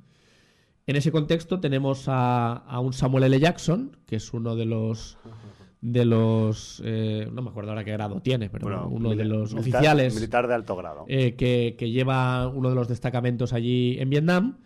En ese contexto tenemos a, a un Samuel L. Jackson, que es uno de los de los eh, no me acuerdo ahora qué grado tiene, pero bueno, uno militar, de los militar, oficiales militar de alto grado eh, que, que lleva uno de los destacamentos allí en Vietnam,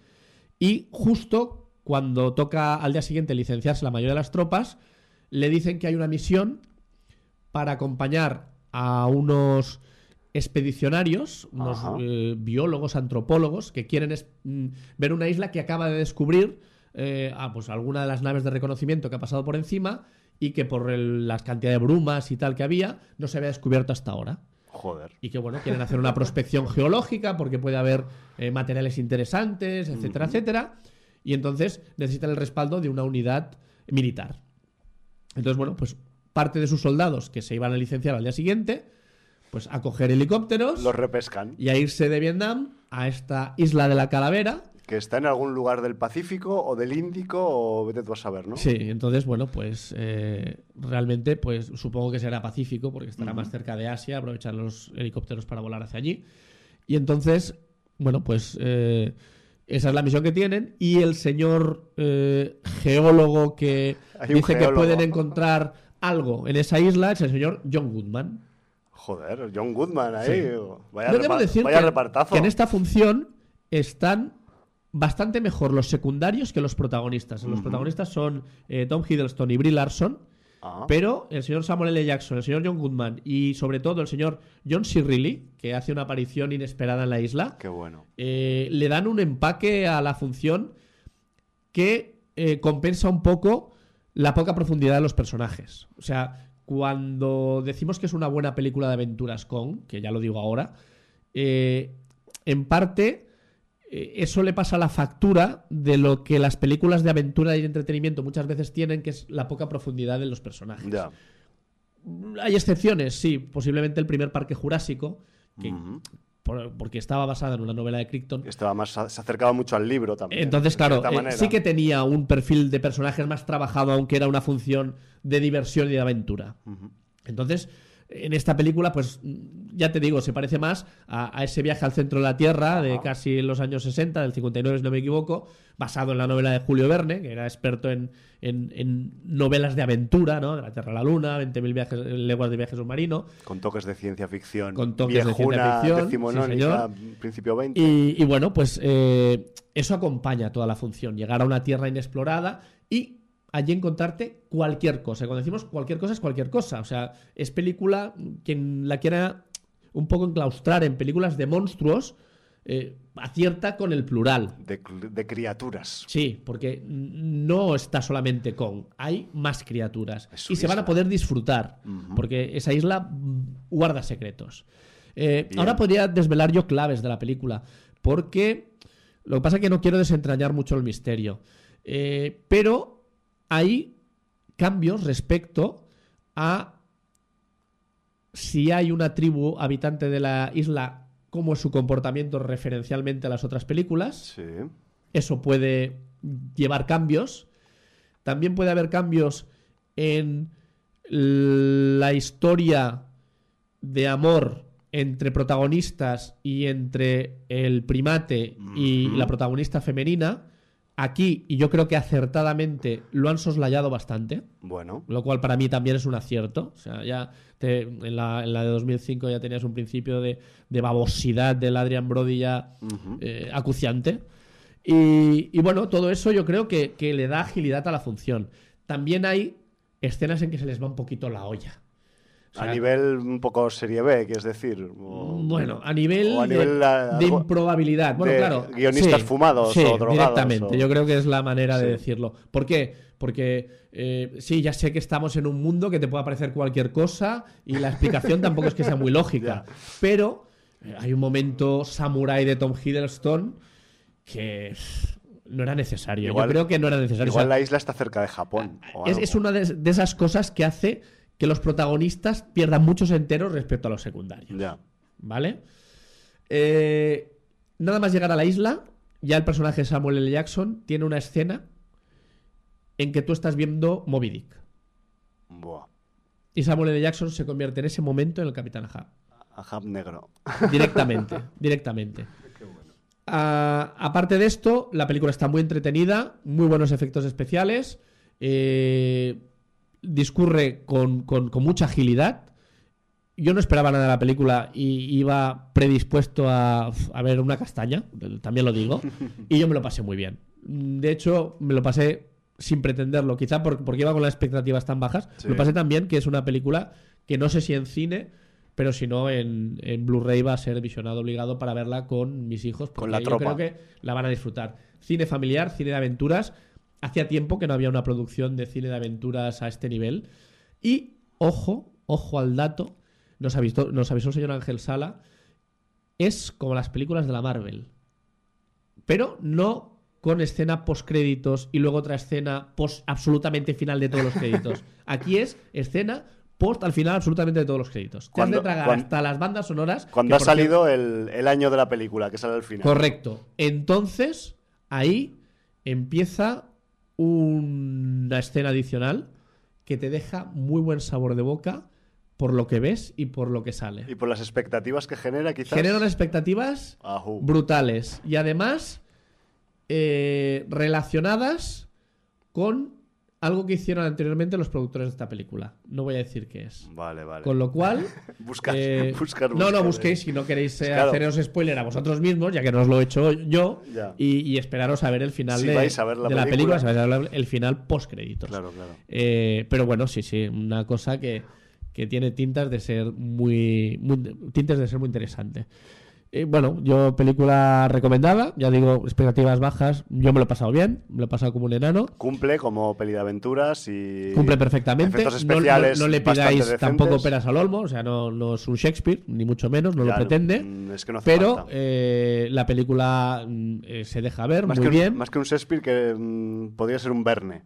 y justo cuando toca al día siguiente licenciarse la mayoría de las tropas, le dicen que hay una misión para acompañar a unos expedicionarios, unos eh, biólogos, antropólogos, que quieren es, mm, ver una isla que acaba de descubrir eh, ah, pues alguna de las naves de reconocimiento que ha pasado por encima y que por el, las cantidades de brumas y tal que había, no se había descubierto hasta ahora. Joder. Y que, bueno, quieren hacer una prospección geológica porque puede haber eh, materiales interesantes, etcétera, uh-huh. etcétera. Y entonces necesitan el respaldo de una unidad militar. Entonces, bueno, pues parte de sus soldados que se iban a licenciar al día siguiente, pues a coger helicópteros, los repescan y a irse de Vietnam a esta isla de la Calavera, Que está en algún lugar del Pacífico o del Índico o vete tú a saber, ¿no? Sí, entonces, bueno, pues eh, realmente pues supongo que será Pacífico porque estará uh-huh. más cerca de Asia, aprovechar los helicópteros para volar hacia allí. Y entonces, bueno, pues eh, esa es la misión que tienen y el señor eh, geólogo que dice geólogo. que pueden encontrar algo en esa isla es el señor John Goodman. Joder, John Goodman ahí. Sí. Vaya, Yo debo repa- decir vaya que, repartazo. que en esta función están bastante mejor los secundarios que los protagonistas. Los uh-huh. protagonistas son eh, Tom Hiddleston y Brie Larson, ah. pero el señor Samuel L. Jackson, el señor John Goodman y sobre todo el señor John C. Reilly, que hace una aparición inesperada en la isla, Qué bueno. eh, le dan un empaque a la función que eh, compensa un poco la poca profundidad de los personajes. O sea, cuando decimos que es una buena película de aventuras con, que ya lo digo ahora, eh, en parte eh, eso le pasa la factura de lo que las películas de aventura y de entretenimiento muchas veces tienen, que es la poca profundidad de los personajes. Ya. Hay excepciones, sí, posiblemente el primer Parque Jurásico, que, uh-huh. por, porque estaba basada en una novela de Crichton. Estaba más, se acercaba mucho al libro también. Entonces, claro, eh, sí que tenía un perfil de personajes más trabajado, aunque era una función de diversión y de aventura. Uh-huh. Entonces, en esta película, pues ya te digo, se parece más a, a ese viaje al centro de la Tierra de casi los años sesenta, del cincuenta y nueve, si no me equivoco, basado en la novela de Julio Verne, que era experto en, en, en novelas de aventura, ¿no? De la Tierra a la Luna, veinte mil viajes, leguas de viaje submarino. Con toques de ciencia ficción. Con toques viejuna, de ciencia ficción. decimonónica, sí, principio veinte. Y, y bueno, pues eh, eso acompaña toda la función. Llegar a una tierra inexplorada y allí encontrarte cualquier cosa. Cuando decimos cualquier cosa es cualquier cosa. O sea, es película, quien la quiera un poco enclaustrar en películas de monstruos, eh, acierta con el plural. De, de criaturas. Sí, porque no está solamente con, hay más criaturas. Y se isla. van a poder disfrutar, uh-huh. porque esa isla guarda secretos. Eh, ahora podría desvelar yo claves de la película, porque lo que pasa es que no quiero desentrañar mucho el misterio. Eh, pero hay cambios respecto a si hay una tribu habitante de la isla, cómo es su comportamiento referencialmente a las otras películas. Sí. Eso puede llevar cambios. También puede haber cambios en la historia de amor entre protagonistas y entre el primate y uh-huh. la protagonista femenina. Aquí, y yo creo que acertadamente, lo han soslayado bastante. Bueno. Lo cual para mí también es un acierto. O sea, ya te, en, la, en la de dos mil cinco ya tenías un principio de, de babosidad del Adrian Brody ya uh-huh. eh, acuciante. Y, y bueno, todo eso yo creo que, que le da agilidad a la función. También hay escenas en que se les va un poquito la olla. O sea, a nivel un poco serie B, que es decir. O, bueno, a nivel, a nivel de, la, de improbabilidad. Bueno, de claro. Guionistas sí, fumados sí, o drogados. Directamente. O... Yo creo que es la manera sí. de decirlo. ¿Por qué? Porque eh, sí, ya sé que estamos en un mundo que te puede parecer cualquier cosa y la explicación tampoco es que sea muy lógica. Pero eh, hay un momento samurái de Tom Hiddleston que no era necesario. Igual, Yo creo que no era necesario. Igual o sea, la isla está cerca de Japón. O es, es una de, de esas cosas que hace que los protagonistas pierdan muchos enteros respecto a los secundarios. Ya. ¿Vale? Eh, nada más llegar a la isla, ya el personaje Samuel L. Jackson tiene una escena en que tú estás viendo Moby Dick. Buah. Y Samuel L. Jackson se convierte en ese momento en el Capitán Ahab. Ahab negro. Directamente, directamente. Qué bueno. Uh, aparte de esto, la película está muy entretenida, muy buenos efectos especiales, eh, discurre con, con, con mucha agilidad. Yo no esperaba nada de la película y iba predispuesto a, a ver una castaña, también lo digo, y yo me lo pasé muy bien. De hecho, me lo pasé sin pretenderlo, quizá por, porque iba con las expectativas tan bajas. Sí. Me lo pasé tan bien que es una película que no sé si en cine, pero si no en, en Blu-ray va a ser visionado obligado para verla con mis hijos, porque con la yo tropa. creo que la van a disfrutar. Cine familiar, cine de aventuras. Hacía tiempo que no había una producción de cine de aventuras a este nivel. Y, ojo, ojo al dato, nos avisó, nos avisó el señor Ángel Sala, es como las películas de la Marvel. Pero no con escena post-créditos y luego otra escena post absolutamente final de todos los créditos. Aquí es escena post al final absolutamente de todos los créditos. Te has de tragar cuando, hasta las bandas sonoras. Cuando ha salido el, el año de la película, que sale al final. Correcto. Entonces, ahí empieza una escena adicional que te deja muy buen sabor de boca por lo que ves y por lo que sale. Y por las expectativas que genera, quizás. Genera unas expectativas Ajú. brutales. Y además, eh, relacionadas con algo que hicieron anteriormente los productores de esta película. No voy a decir qué es. Vale, vale. Con lo cual... buscar, eh, buscar, buscar. No, no busquéis si no queréis eh, claro. haceros spoiler a vosotros mismos, ya que no os lo he hecho yo, y, y esperaros a ver el final si de, vais a ver la de la película, película, si vais a ver el final post-créditos. Claro, claro. Eh, pero bueno, sí, sí, una cosa que, que tiene tintas de ser muy, muy tintes de ser muy interesante. Eh, bueno, yo película recomendada, ya digo, expectativas bajas, yo me lo he pasado bien, me lo he pasado como un enano. Cumple como peli de aventuras y... Cumple perfectamente. Efectos especiales no, no, no le bastante pidáis decentes. tampoco peras al olmo, o sea, no, no es un Shakespeare, ni mucho menos, no ya, lo pretende. No, es que no hace pero falta. eh, la película eh, se deja ver más muy que un, bien. Más que un Shakespeare que mm, podría ser un Verne.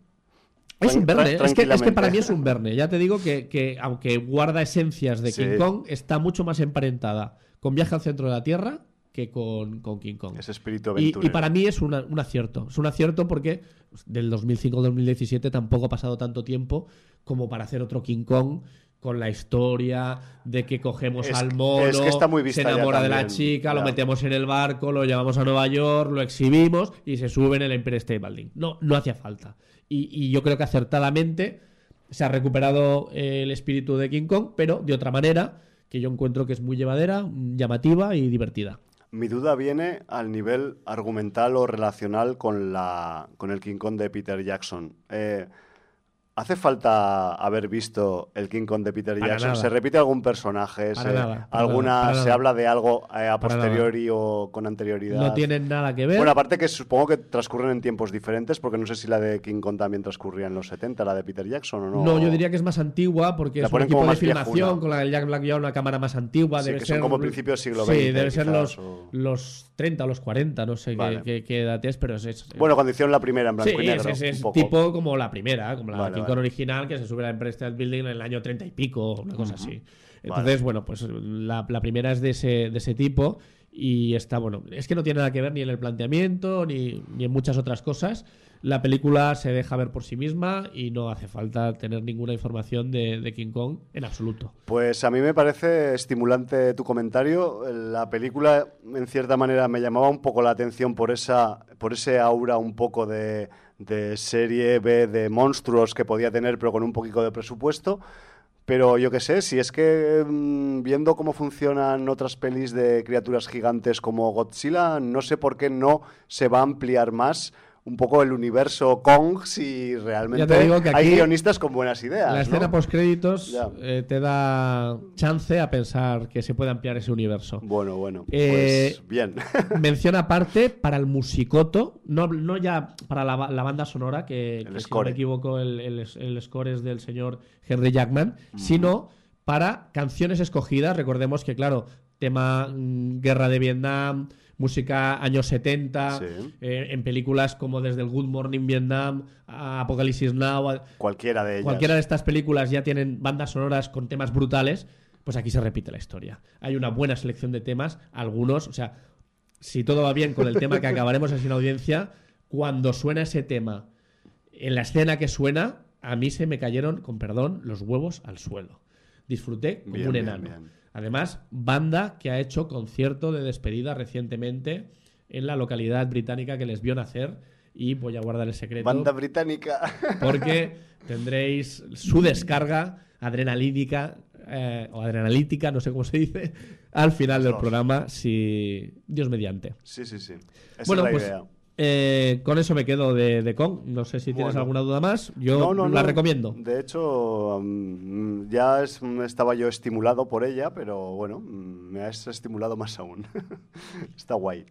Es un Verne, es que, es que para mí es tranquilamente. un Verne. Ya te digo que, que aunque guarda esencias de Sí. King Kong, está mucho más emparentada con Viaje al centro de la Tierra que con, con King Kong. Ese espíritu Y, aventurero. y para mí es una- un acierto. Es un acierto porque del dos mil cinco al dos mil diecisiete tampoco ha pasado tanto tiempo como para hacer otro King Kong con la historia de que cogemos Es- al mono, es que está muy vista se enamora ya de la también, chica, lo ya. metemos en el barco, lo llevamos a Nueva York, lo exhibimos y se sube en el Empire State Building. No, no hacía falta. Y, y yo creo que acertadamente se ha recuperado el espíritu de King Kong, pero de otra manera que yo encuentro que es muy llevadera, llamativa y divertida. Mi duda viene al nivel argumental o relacional con, la, con el King Kong de Peter Jackson. Eh, ¿Hace falta haber visto el King Kong de Peter Para Jackson? nada. ¿Se repite algún personaje? Para ¿Se- nada, para ¿Alguna nada, para se nada. habla de algo eh, a Para posteriori o con anterioridad? No tienen nada que ver. Bueno, aparte que supongo que transcurren en tiempos diferentes, porque no sé si la de King Kong también transcurría en los setenta, la de Peter Jackson o no. No, yo diría que es más antigua porque La es un ponen equipo como de más filmación viejuna. con la del Jack Black ya una cámara más antigua. Sí, debe que ser son como principios del siglo Sí, veinte, debe ser quizás, los, o- los treinta o los cuarenta, no sé qué- Vale. qué, qué edad es, pero es, es Bueno, cuando hicieron la primera en sí, blanco y negro. es, es- es un poco. tipo como la primera, como la Vale, King vale. Kong original que se sube a la Empire State Building en el año treinta y pico, una cosa así. Entonces, Vale. bueno, pues la, la primera es de ese, de ese tipo y está, bueno, es que no tiene nada que ver ni en el planteamiento ni, ni en muchas otras cosas. La película se deja ver por sí misma y no hace falta tener ninguna información de, de King Kong en absoluto. Pues a mí me parece estimulante tu comentario. La película, en cierta manera, me llamaba un poco la atención por esa, por ese aura un poco de, de serie B de monstruos que podía tener, pero con un poquito de presupuesto. Pero yo qué sé, si es que mmm, viendo cómo funcionan otras pelis de criaturas gigantes como Godzilla, no sé por qué no se va a ampliar más un poco el universo Kong si realmente Ya te digo que hay aquí guionistas con buenas ideas. La escena ¿no? postcréditos Ya. eh, te da chance a pensar que se puede ampliar ese universo. Bueno, bueno, Eh, pues bien. Mención aparte para el musicoto, no, no ya para la, ba- la banda sonora, que, El que si no score. me equivoco el, el- el score es del señor Henry Jackman, sino para canciones escogidas. Recordemos que, claro, tema mm, Guerra de Vietnam, música años setenta, Sí. eh, en películas como desde el Good Morning Vietnam a Apocalipsis Now, a- Cualquiera de ellas. cualquiera de estas películas ya tienen bandas sonoras con temas brutales, pues aquí se repite la historia. Hay una buena selección de temas, algunos, o sea, si todo va bien con el tema que acabaremos así en audiencia, cuando suena ese tema, en la escena que suena, a mí se me cayeron, con perdón, los huevos al suelo. Disfruté como Bien, un bien, enano. bien. Además, banda que ha hecho concierto de despedida recientemente en la localidad británica que les vio nacer, y voy a guardar el secreto Banda británica. porque tendréis su descarga adrenalínica eh, o adrenalítica, no sé cómo se dice, al final del Dios. programa, si Dios mediante. Sí, sí, sí. Esa Bueno, es la pues idea. eh, con eso me quedo de, de Kong. No sé si tienes Bueno. alguna duda más. Yo No, no, la no. recomiendo. De hecho, mm, ya es- estaba yo estimulado por ella, pero bueno, mm, me has estimulado más aún. Está guay.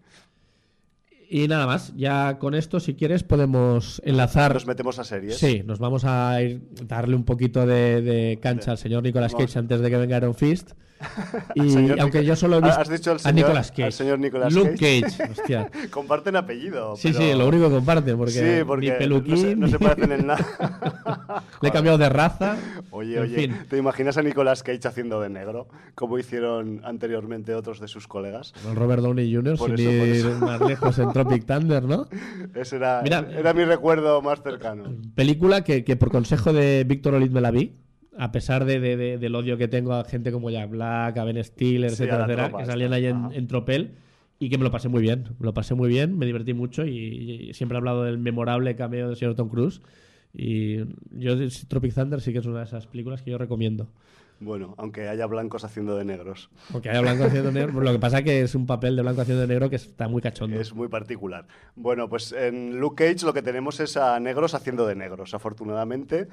Y nada más, ya con esto, si quieres, podemos enlazar. Nos metemos a series. Sí, nos vamos a ir darle un poquito de, de cancha al señor Nicolas Vamos. Cage antes de que venga Iron Fist. Al Y señor aunque Nic- yo solo he ¿Has visto dicho al a señor- Nicolas Cage. al señor Nicolas Luke Cage? Cage, hostia. Comparten apellido. Sí, pero- sí, lo único que comparten, porque, Sí, porque ni peluquín, no se, no se ni- parecen en nada. le he cambiado de raza. Oye, Oye, En oye, fin. ¿te imaginas a Nicolas Cage haciendo de negro? Como hicieron anteriormente otros de sus colegas. El Robert Downey junior Por sin eso, por ir eso. más lejos en Tropic Thunder, ¿no? Ese era, Mira, era mi recuerdo más cercano. Película que, que por consejo de Víctor Olid me la vi, a pesar de, de- de- del odio que tengo a gente como Jack Black, a Ben Stiller, Sí, etcétera, a la etcétera, tropa que esta. salían ahí en, Ajá. en tropel, y que me lo pasé muy bien. Me lo pasé muy bien, me divertí mucho y, y siempre he hablado del memorable cameo del señor Tom Cruise. Y yo, Tropic Thunder sí que es una de esas películas que yo recomiendo. Bueno, aunque haya blancos haciendo de negros. Porque haya blanco haciendo negro, lo que pasa es que es un papel de blanco haciendo de negro que está muy cachondo. Es muy particular. Bueno, pues en Luke Cage lo que tenemos es a negros haciendo de negros, afortunadamente.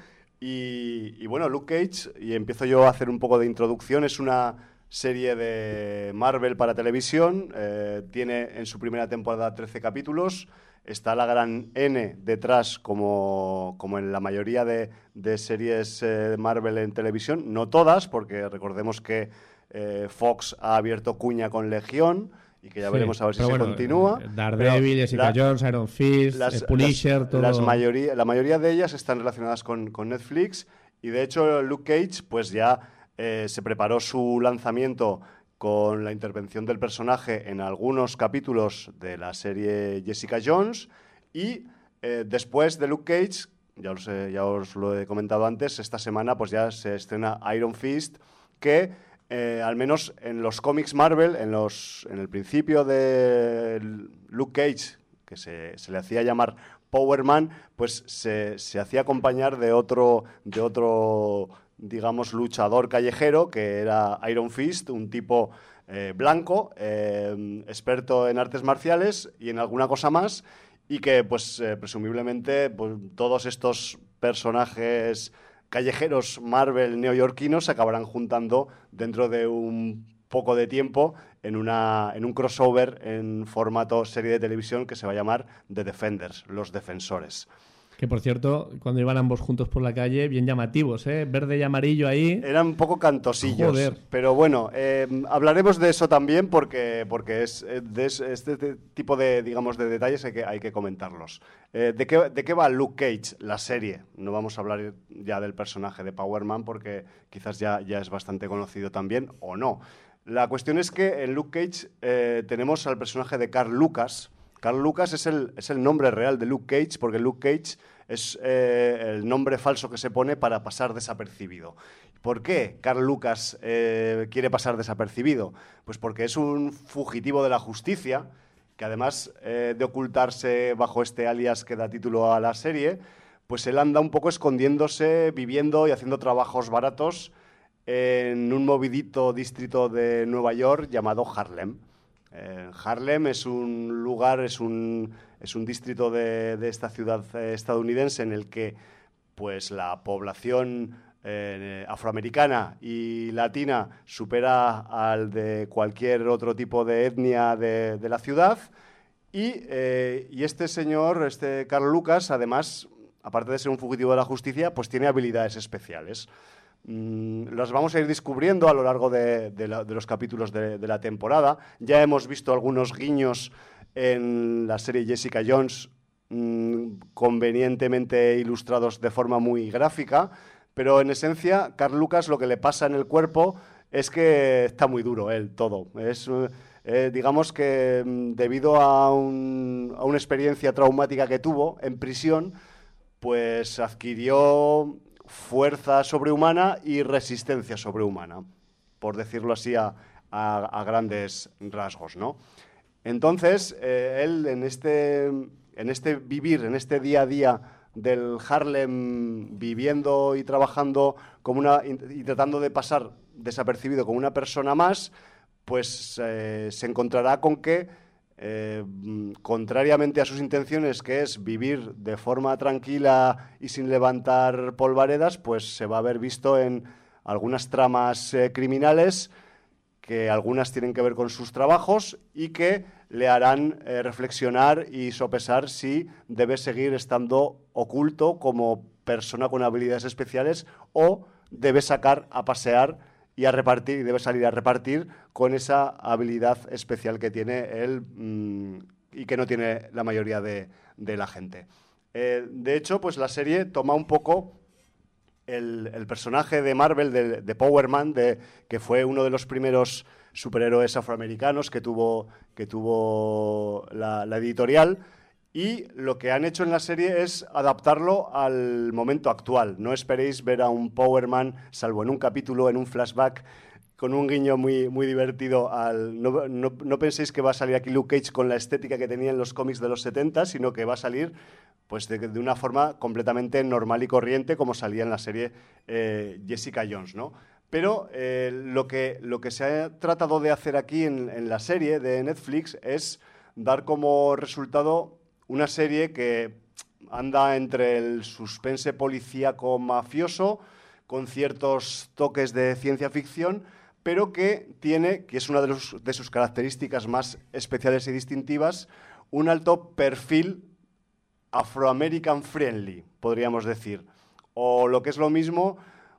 Y, y bueno, Luke Cage, y empiezo yo a hacer un poco de introducción, es una serie de Marvel para televisión. Eh, tiene en su primera temporada trece capítulos. Está la gran N detrás, como, como en la mayoría de, de series eh, Marvel en televisión. No todas, porque recordemos que eh, Fox ha abierto cuña con Legión y que ya Sí, veremos a ver si pero se bueno, continúa. eh, Daredevil, Pero Jessica la- Jones, Iron Fist, las, eh, Punisher, las- todo. las mayoría, la mayoría de ellas están relacionadas con, con Netflix y de hecho Luke Cage pues ya eh, se preparó su lanzamiento con la intervención del personaje en algunos capítulos de la serie Jessica Jones y eh, después de Luke Cage, ya os, he- ya os lo he comentado antes, esta semana pues ya se estrena Iron Fist que eh, al menos en los cómics Marvel, en, los, en el principio de Luke Cage, que se, se le hacía llamar Power Man, pues se, se hacía acompañar de otro, de otro, digamos, luchador callejero, que era Iron Fist, un tipo eh, blanco, eh, experto en artes marciales y en alguna cosa más, y que, pues, eh, presumiblemente, pues, todos estos personajes callejeros Marvel neoyorquinos se acabarán juntando dentro de un poco de tiempo en, una, en un crossover en formato serie de televisión que se va a llamar The Defenders, los defensores. Que por cierto, cuando iban ambos juntos por la calle, bien llamativos, ¿eh? Verde y amarillo ahí. Eran un poco cantosillos. Joder. Pero bueno, eh, hablaremos de eso también porque, porque es, eh, de es- este te- tipo de, digamos, de detalles hay que, hay que comentarlos. Eh, ¿de qué, ¿De qué va Luke Cage, la serie? No vamos a hablar ya del personaje de Power Man porque quizás ya, ya es bastante conocido también, o no. La cuestión es que en Luke Cage eh, tenemos al personaje de Carl Lucas. Carl Lucas es el, es el nombre real de Luke Cage, porque Luke Cage es eh, el nombre falso que se pone para pasar desapercibido. ¿Por qué Carl Lucas eh, quiere pasar desapercibido? Pues porque es un fugitivo de la justicia, que además eh, de ocultarse bajo este alias que da título a la serie, pues él anda un poco escondiéndose, viviendo y haciendo trabajos baratos en un movidito distrito de Nueva York llamado Harlem. Eh, Harlem es un lugar, es un, es un distrito de, de esta ciudad eh, estadounidense en el que pues, la población eh, afroamericana y latina supera al de cualquier otro tipo de etnia de, de la ciudad. Y, eh, y este señor, este Carl Lucas, además, aparte de ser un fugitivo de la justicia, pues tiene habilidades especiales. Mm, las vamos a ir descubriendo a lo largo de, de, la, de los capítulos de, de la temporada. Ya hemos visto algunos guiños en la serie Jessica Jones, mmm, convenientemente ilustrados de forma muy gráfica, pero en esencia, Carl Lucas lo que le pasa en el cuerpo es que está muy duro él todo. Es, eh, digamos que mm, debido a, un, a una experiencia traumática que tuvo en prisión, pues adquirió fuerza sobrehumana y resistencia sobrehumana, por decirlo así a, a, a grandes rasgos, ¿no? Entonces, eh, él en este, en este vivir, en este día a día del Harlem, viviendo y trabajando como una, y tratando de pasar desapercibido como una persona más, pues eh, se encontrará con que Eh, contrariamente a sus intenciones, que es vivir de forma tranquila y sin levantar polvaredas, pues se va a ver visto en algunas tramas eh, criminales que algunas tienen que ver con sus trabajos y que le harán eh, reflexionar y sopesar si debe seguir estando oculto como persona con habilidades especiales o debe sacar a pasear y a repartir, y debe salir a repartir con esa habilidad especial que tiene él mmm, y que no tiene la mayoría de, de la gente. Eh, de hecho, pues la serie toma un poco el, el personaje de Marvel, de, de Power Man, de, que fue uno de los primeros superhéroes afroamericanos que tuvo, que tuvo la, la editorial, y lo que han hecho en la serie es adaptarlo al momento actual. No esperéis ver a un Power Man, salvo en un capítulo, en un flashback, con un guiño muy, muy divertido. Al, no, no, no penséis que va a salir aquí Luke Cage con la estética que tenía en los cómics de los setenta, sino que va a salir pues, de, de una forma completamente normal y corriente, como salía en la serie eh, Jessica Jones, ¿no? Pero eh, lo, que, lo que se ha tratado de hacer aquí en, en la serie de Netflix es dar como resultado una serie que anda entre el suspense policíaco mafioso, con ciertos toques de ciencia ficción, pero que tiene, que es una de, los, de sus características más especiales y distintivas, un alto perfil afro-American friendly, podríamos decir. O lo que es lo mismo,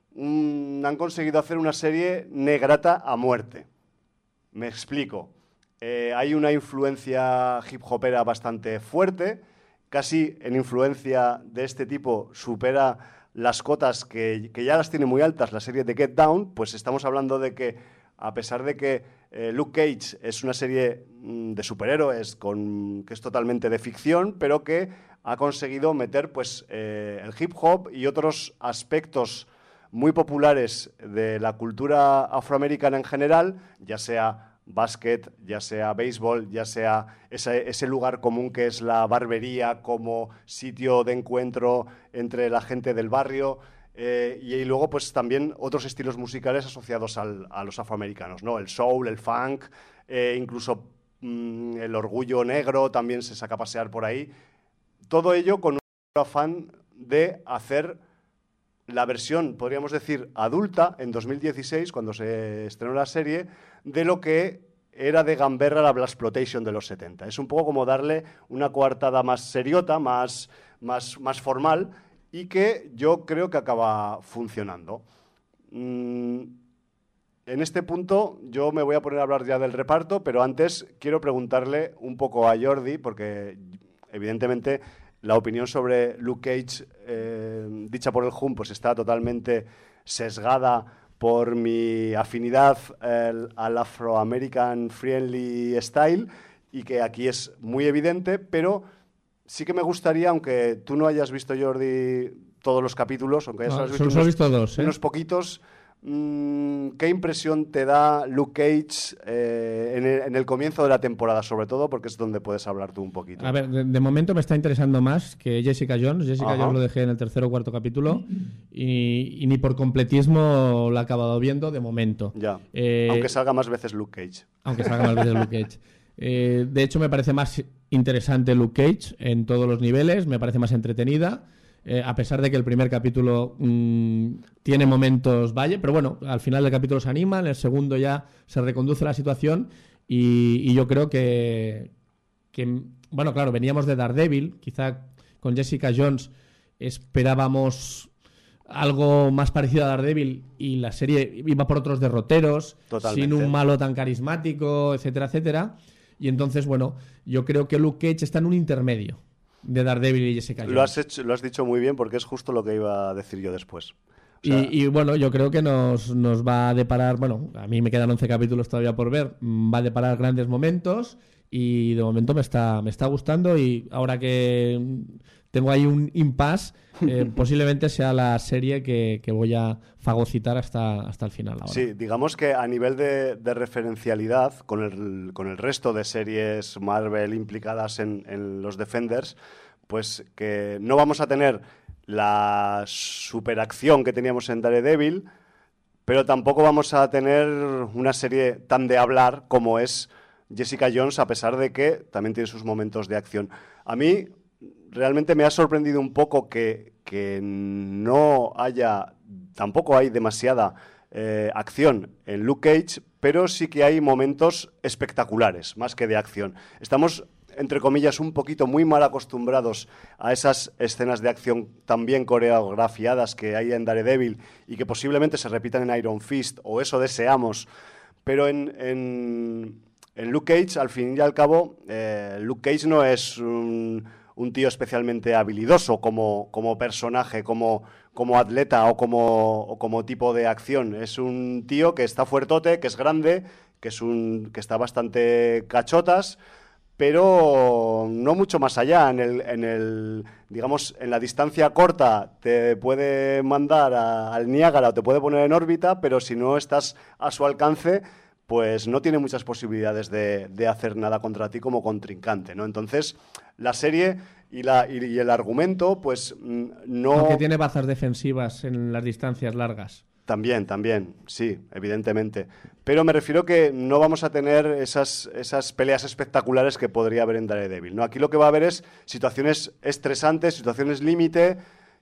un, han conseguido hacer una serie negrata a muerte. Me explico. Eh, hay una influencia hip hopera bastante fuerte, casi en influencia de este tipo supera las cotas que, que ya las tiene muy altas la serie de Get Down. Pues estamos hablando de que, a pesar de que eh, Luke Cage es una serie mm, de superhéroes con, que es totalmente de ficción, pero que ha conseguido meter pues, eh, el hip hop y otros aspectos muy populares de la cultura afroamericana en general, ya sea básquet, ya sea béisbol, ya sea ese, ese lugar común que es la barbería como sitio de encuentro entre la gente del barrio, eh, y, y luego pues también otros estilos musicales asociados al, a los afroamericanos, ¿no? El soul, el funk, eh, incluso mmm, el orgullo negro también se saca a pasear por ahí. Todo ello con un afán de hacer la versión, podríamos decir, adulta, en dos mil dieciséis, cuando se estrenó la serie, de lo que era de gamberra la Blaxploitation de los setenta. Es un poco como darle una coartada más seriota, más, más, más formal, y que yo creo que acaba funcionando. Mm, en este punto yo me voy a poner a hablar ya del reparto, pero antes quiero preguntarle un poco a Jordi, porque evidentemente la opinión sobre Luke Cage, eh, dicha por el J U M, pues está totalmente sesgada por mi afinidad eh, al Afro-American Friendly Style, y que aquí es muy evidente, pero sí que me gustaría, aunque tú no hayas visto, Jordi, todos los capítulos, aunque hayas no, visto solo unos, he visto dos, ¿eh? unos poquitos, ¿qué impresión te da Luke Cage eh, en, el, en el comienzo de la temporada, sobre todo, porque es donde puedes hablar tú un poquito? A ver, de, de momento me está interesando más que Jessica Jones. Jessica Ajá. Jones lo dejé en el tercer o cuarto capítulo y, y ni por completismo lo he acabado viendo de momento. Ya, eh, aunque salga más veces Luke Cage. Aunque salga más veces Luke Cage. Eh, de hecho, me parece más interesante Luke Cage en todos los niveles, me parece más entretenida. Eh, a pesar de que el primer capítulo mmm, tiene momentos valle, pero bueno, al final del capítulo se anima, en el segundo ya se reconduce la situación y, y yo creo que, que, bueno, claro, veníamos de Daredevil, quizá con Jessica Jones esperábamos algo más parecido a Daredevil y la serie iba por otros derroteros, Totalmente. Sin un malo tan carismático, etcétera, etcétera, y entonces, bueno, yo creo que Luke Cage está en un intermedio de Daredevil y Jessica Jones. Lo has, hecho, lo has dicho muy bien, porque es justo lo que iba a decir yo después. O sea, y, y bueno, yo creo que nos, nos va a deparar, bueno, a mí me quedan once capítulos todavía por ver, va a deparar grandes momentos y de momento me está, me está gustando, y ahora que tengo ahí un impasse, eh, posiblemente sea la serie que, que voy a fagocitar hasta, hasta el final. Ahora. Sí, digamos que a nivel de, de referencialidad con el, con el resto de series Marvel implicadas en, en los Defenders, pues que no vamos a tener la superacción que teníamos en Daredevil, pero tampoco vamos a tener una serie tan de hablar como es Jessica Jones, a pesar de que también tiene sus momentos de acción. A mí realmente me ha sorprendido un poco que, que no haya, tampoco hay demasiada eh, acción en Luke Cage, pero sí que hay momentos espectaculares, más que de acción. Estamos, entre comillas, un poquito muy mal acostumbrados a esas escenas de acción tan bien coreografiadas que hay en Daredevil y que posiblemente se repitan en Iron Fist, o eso deseamos, pero en... en En Luke Cage, al fin y al cabo, eh, Luke Cage no es un, un tío especialmente habilidoso como, como personaje, como, como atleta o como, o como tipo de acción. Es un tío que está fuertote, que es grande, que, es un, que está bastante cachotas, pero no mucho más allá. En el, en el, digamos, en la distancia corta te puede mandar a, al Niágara o te puede poner en órbita, pero si no estás a su alcance, pues no tiene muchas posibilidades de, de hacer nada contra ti como contrincante, ¿no? Entonces, la serie y, la, y, y el argumento, pues no... Aunque tiene bazas defensivas en las distancias largas. También, también, sí, evidentemente. Pero me refiero que no vamos a tener esas, esas peleas espectaculares que podría haber en Daredevil, ¿no? Aquí lo que va a haber es situaciones estresantes, situaciones límite,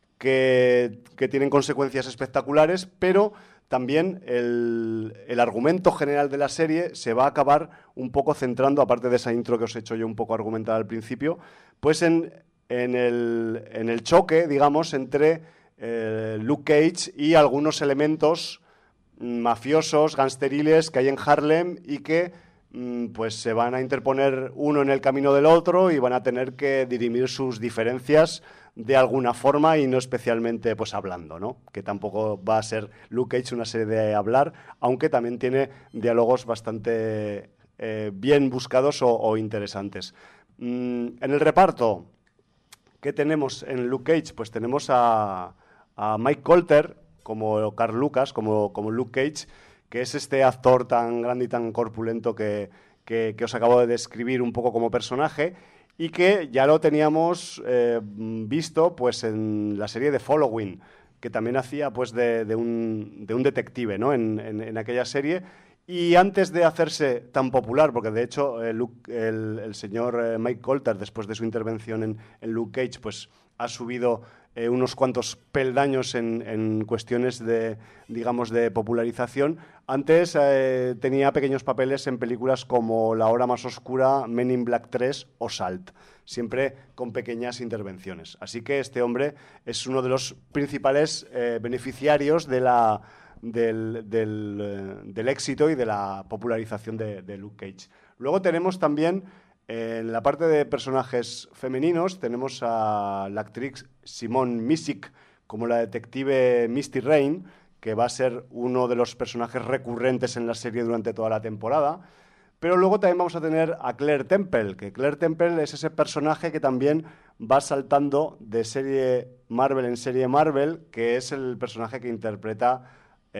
que, que tienen consecuencias espectaculares, pero también el, el argumento general de la serie se va a acabar un poco centrando, aparte de esa intro que os he hecho yo un poco argumentada al principio, pues en, en, el, en el choque, digamos, entre... Eh, Luke Cage y algunos elementos mafiosos, gangsteriles que hay en Harlem y que mm, pues se van a interponer uno en el camino del otro y van a tener que dirimir sus diferencias de alguna forma y no especialmente pues hablando, ¿no? Que tampoco va a ser Luke Cage una serie de hablar, aunque también tiene diálogos bastante eh, bien buscados o, o interesantes. Mm, en el reparto, ¿qué tenemos en Luke Cage? Pues tenemos a a Mike Colter como Carl Lucas, como, como Luke Cage, que es este actor tan grande y tan corpulento que, que, que os acabo de describir un poco como personaje y que ya lo teníamos eh, visto pues, en la serie de Following, que también hacía pues, de, de, un, de un detective, ¿no? en, en, en aquella serie. Y antes de hacerse tan popular, porque de hecho eh, Luke, el, el señor eh, Mike Colter, después de su intervención en, en Luke Cage, pues ha subido eh, unos cuantos peldaños en, en cuestiones de, digamos, de popularización. Antes eh, tenía pequeños papeles en películas como La hora más oscura, Men in Black tres o Salt, siempre con pequeñas intervenciones. Así que este hombre es uno de los principales eh, beneficiarios de la... Del, del, del éxito y de la popularización de, de Luke Cage. Luego tenemos también, eh, en la parte de personajes femeninos, tenemos a la actriz Simone Missick como la detective Misty Rain, que va a ser uno de los personajes recurrentes en la serie durante toda la temporada. Pero luego también vamos a tener a Claire Temple, que Claire Temple es ese personaje que también va saltando de serie Marvel en serie Marvel, que es el personaje que interpreta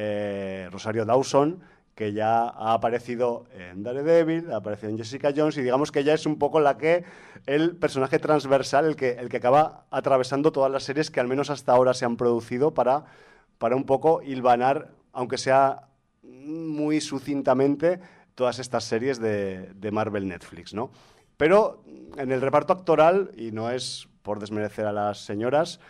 Eh, Rosario Dawson, que ya ha aparecido en Daredevil, ha aparecido en Jessica Jones y digamos que ella es un poco la que el personaje transversal, el que, el que acaba atravesando todas las series que al menos hasta ahora se han producido para, para un poco hilvanar, aunque sea muy sucintamente, todas estas series de, de Marvel Netflix, ¿no? Pero en el reparto actoral, y no es por desmerecer a las señoras,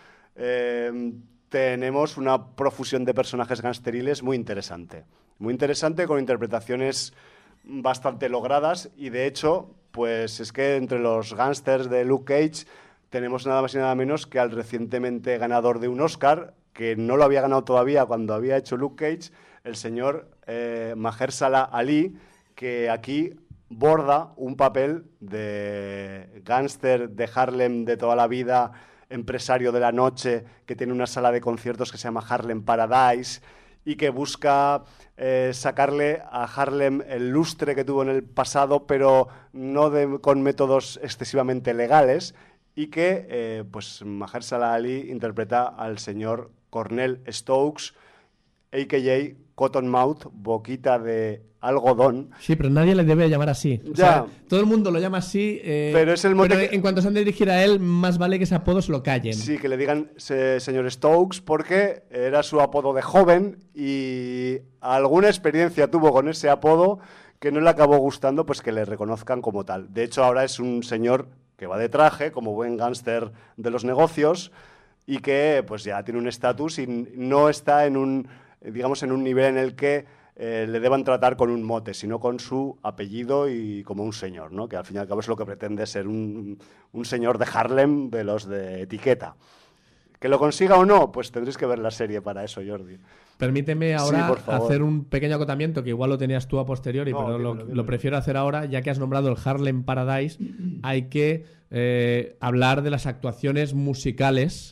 eh, tenemos una profusión de personajes gangsteriles muy interesante. Muy interesante, con interpretaciones bastante logradas y, de hecho, pues es que entre los gángsters de Luke Cage tenemos nada más y nada menos que al recientemente ganador de un Oscar, que no lo había ganado todavía cuando había hecho Luke Cage, el señor eh, Mahershala Ali, que aquí borda un papel de gángster de Harlem de toda la vida, empresario de la noche, que tiene una sala de conciertos que se llama Harlem Paradise y que busca eh, sacarle a Harlem el lustre que tuvo en el pasado, pero no de, con métodos excesivamente legales, y que eh, pues Mahershala Ali interpreta al señor Cornell Stokes, a k a. Cottonmouth, boquita de algodón. Sí, pero nadie le debe llamar así. O ya. sea, todo el mundo lo llama así, eh, pero, es el mote pero que... en cuanto se han de dirigir a él, más vale que ese apodo se lo callen. Sí, que le digan se, señor Stokes, porque era su apodo de joven y alguna experiencia tuvo con ese apodo que no le acabó gustando, pues que le reconozcan como tal. De hecho, ahora es un señor que va de traje, como buen gángster de los negocios, y que pues ya tiene un estatus y no está en un... digamos, en un nivel en el que eh, le deban tratar con un mote, sino con su apellido y como un señor, ¿no? Que al fin y al cabo es lo que pretende ser un, un señor de Harlem de los de etiqueta. ¿Que lo consiga o no? Pues tendréis que ver la serie para eso, Jordi. Permíteme ahora sí, hacer un pequeño acotamiento, que igual lo tenías tú a posteriori, no, pero dímelo, lo, dímelo. lo prefiero hacer ahora, ya que has nombrado el Harlem Paradise. Hay que eh, hablar de las actuaciones musicales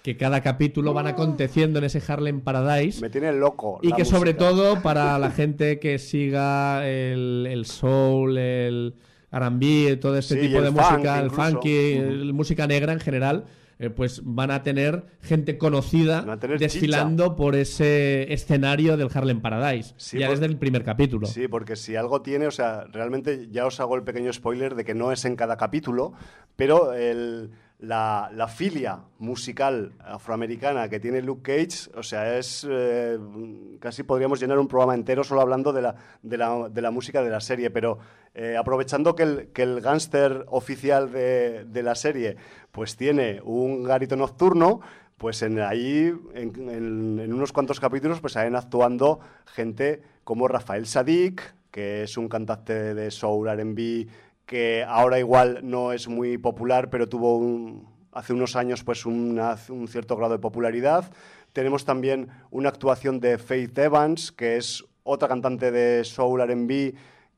que cada capítulo van aconteciendo en ese Harlem Paradise. Me tiene loco. Y la que música. sobre todo para la gente que siga el, el soul, el R and B, todo este Sí, tipo de funk, música, el incluso. funky, Uh-huh. el, música negra en general, eh, pues van a tener gente conocida Van a tener desfilando chicha. por ese escenario del Harlem Paradise. Sí, ya por- desde el primer capítulo. Sí, porque si algo tiene, o sea, realmente ya os hago el pequeño spoiler de que no es en cada capítulo, pero el, la, la filia musical afroamericana que tiene Luke Cage, o sea, es eh, casi podríamos llenar un programa entero solo hablando de la, de la, de la música de la serie, pero eh, aprovechando que el, que el gángster oficial de, de la serie pues tiene un garito nocturno, pues en ahí, en, en, en unos cuantos capítulos, pues salen actuando gente como Rafael Sadiq, que es un cantante de soul R and B, que ahora igual no es muy popular, pero tuvo un, hace unos años pues una, un cierto grado de popularidad. Tenemos también una actuación de Faith Evans, que es otra cantante de soul R and B,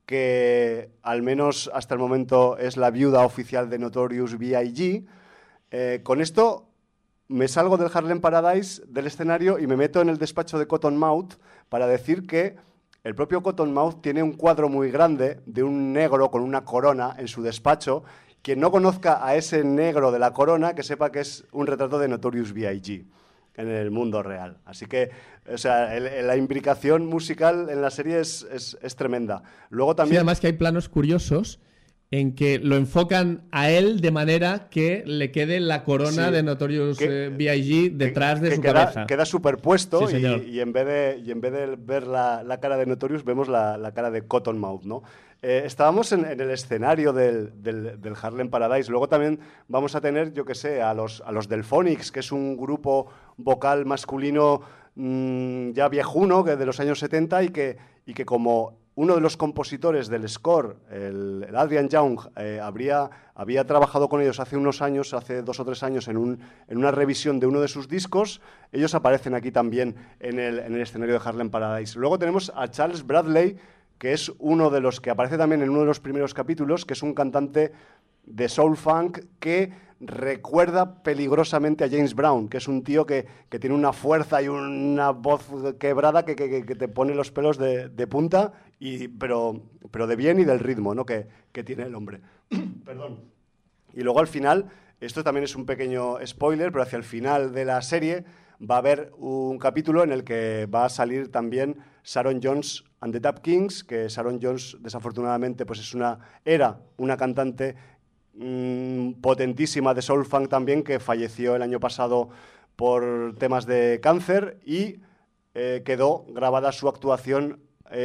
que al menos hasta el momento es la viuda oficial de Notorious B I G Eh, con esto me salgo del Harlem Paradise, del escenario, y me meto en el despacho de Cottonmouth para decir que el propio Cottonmouth tiene un cuadro muy grande de un negro con una corona en su despacho. Quien no conozca a ese negro de la corona, que sepa que es un retrato de Notorious B I G en el mundo real. Así que, o sea, el, el, la imbricación musical en la serie es, es, es tremenda. Luego también... Sí, además que hay planos curiosos en que lo enfocan a él de manera que le quede la corona Sí, de Notorious que- eh, B I G detrás que, de que su queda, cabeza. queda superpuesto Sí, y, señor. y en vez de, y en vez de ver la, la cara de Notorious vemos la, la cara de Cottonmouth, ¿no? Eh, estábamos en, en el escenario del, del, del Harlem Paradise. Luego también vamos a tener, yo qué sé, a los, a los Delphonics, que es un grupo vocal masculino mmm, ya viejuno, que de los años setenta y que, y que como uno de los compositores del score, el, el Adrian Young, eh, habría, había trabajado con ellos hace unos años, hace dos o tres años, en, un, en una revisión de uno de sus discos. Ellos aparecen aquí también en el, en el escenario de Harlem Paradise. Luego tenemos a Charles Bradley, que es uno de los que aparece también en uno de los primeros capítulos, que es un cantante de soul funk que recuerda peligrosamente a James Brown, que es un tío que, que tiene una fuerza y una voz quebrada que, que, que te pone los pelos de, de punta, y, pero, pero de bien y del ritmo, ¿no? que, que tiene el hombre. Perdón. Y luego al final, esto también es un pequeño spoiler, pero hacia el final de la serie va a haber un capítulo en el que va a salir también Sharon Jones and the Dap Kings, que Sharon Jones desafortunadamente pues es una, era una cantante mmm, potentísima de soul funk también, que falleció el año pasado por temas de cáncer, y eh, quedó grabada su actuación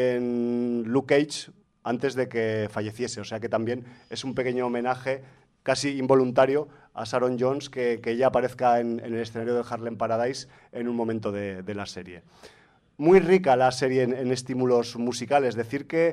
en Luke Cage antes de que falleciese, o sea que también es un pequeño homenaje casi involuntario a Sharon Jones, que, que ella aparezca en, en el escenario del Harlem Paradise en un momento de, de la serie. Muy rica la serie en, en estímulos musicales, decir que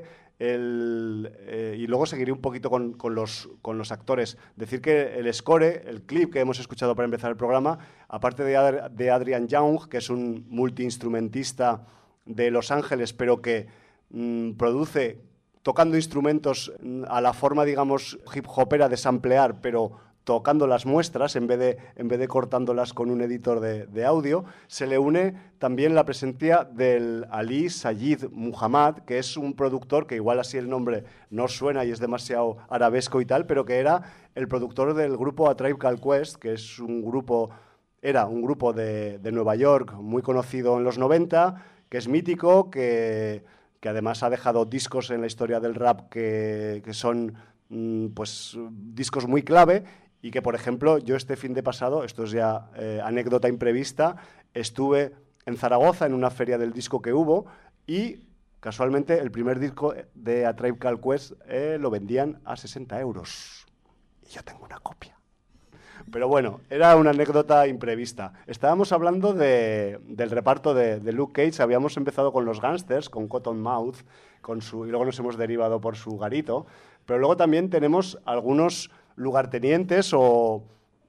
el, eh, y luego seguiré un poquito con, con, los, con los actores, decir que el score, el clip que hemos escuchado para empezar el programa, aparte de, Ad, de Adrian Young, que es un multiinstrumentista de Los Ángeles, pero que mmm, produce tocando instrumentos a la forma, digamos, hip hopera de samplear, pero tocando las muestras en vez de, en vez de cortándolas con un editor de, de audio, se le une también la presencia del Ali Sayed Muhammad, que es un productor que igual así el nombre no suena y es demasiado arabesco y tal, pero que era el productor del grupo A Tribe Called Quest, que es un grupo, era un grupo de, de Nueva York muy conocido en los noventa, que es mítico, que... que además ha dejado discos en la historia del rap que, que son mmm, pues, discos muy clave, y que, por ejemplo, yo este fin de pasado, esto es ya eh, anécdota imprevista, estuve en Zaragoza en una feria del disco que hubo y casualmente el primer disco de A Tribe Called Quest eh, lo vendían a sesenta euros. Y yo tengo una copia. Pero bueno, era una anécdota imprevista. Estábamos hablando de, del reparto de, de Luke Cage. Habíamos empezado con los Gangsters, con Cottonmouth, con su, y luego nos hemos derivado por su garito. Pero luego también tenemos algunos lugartenientes o,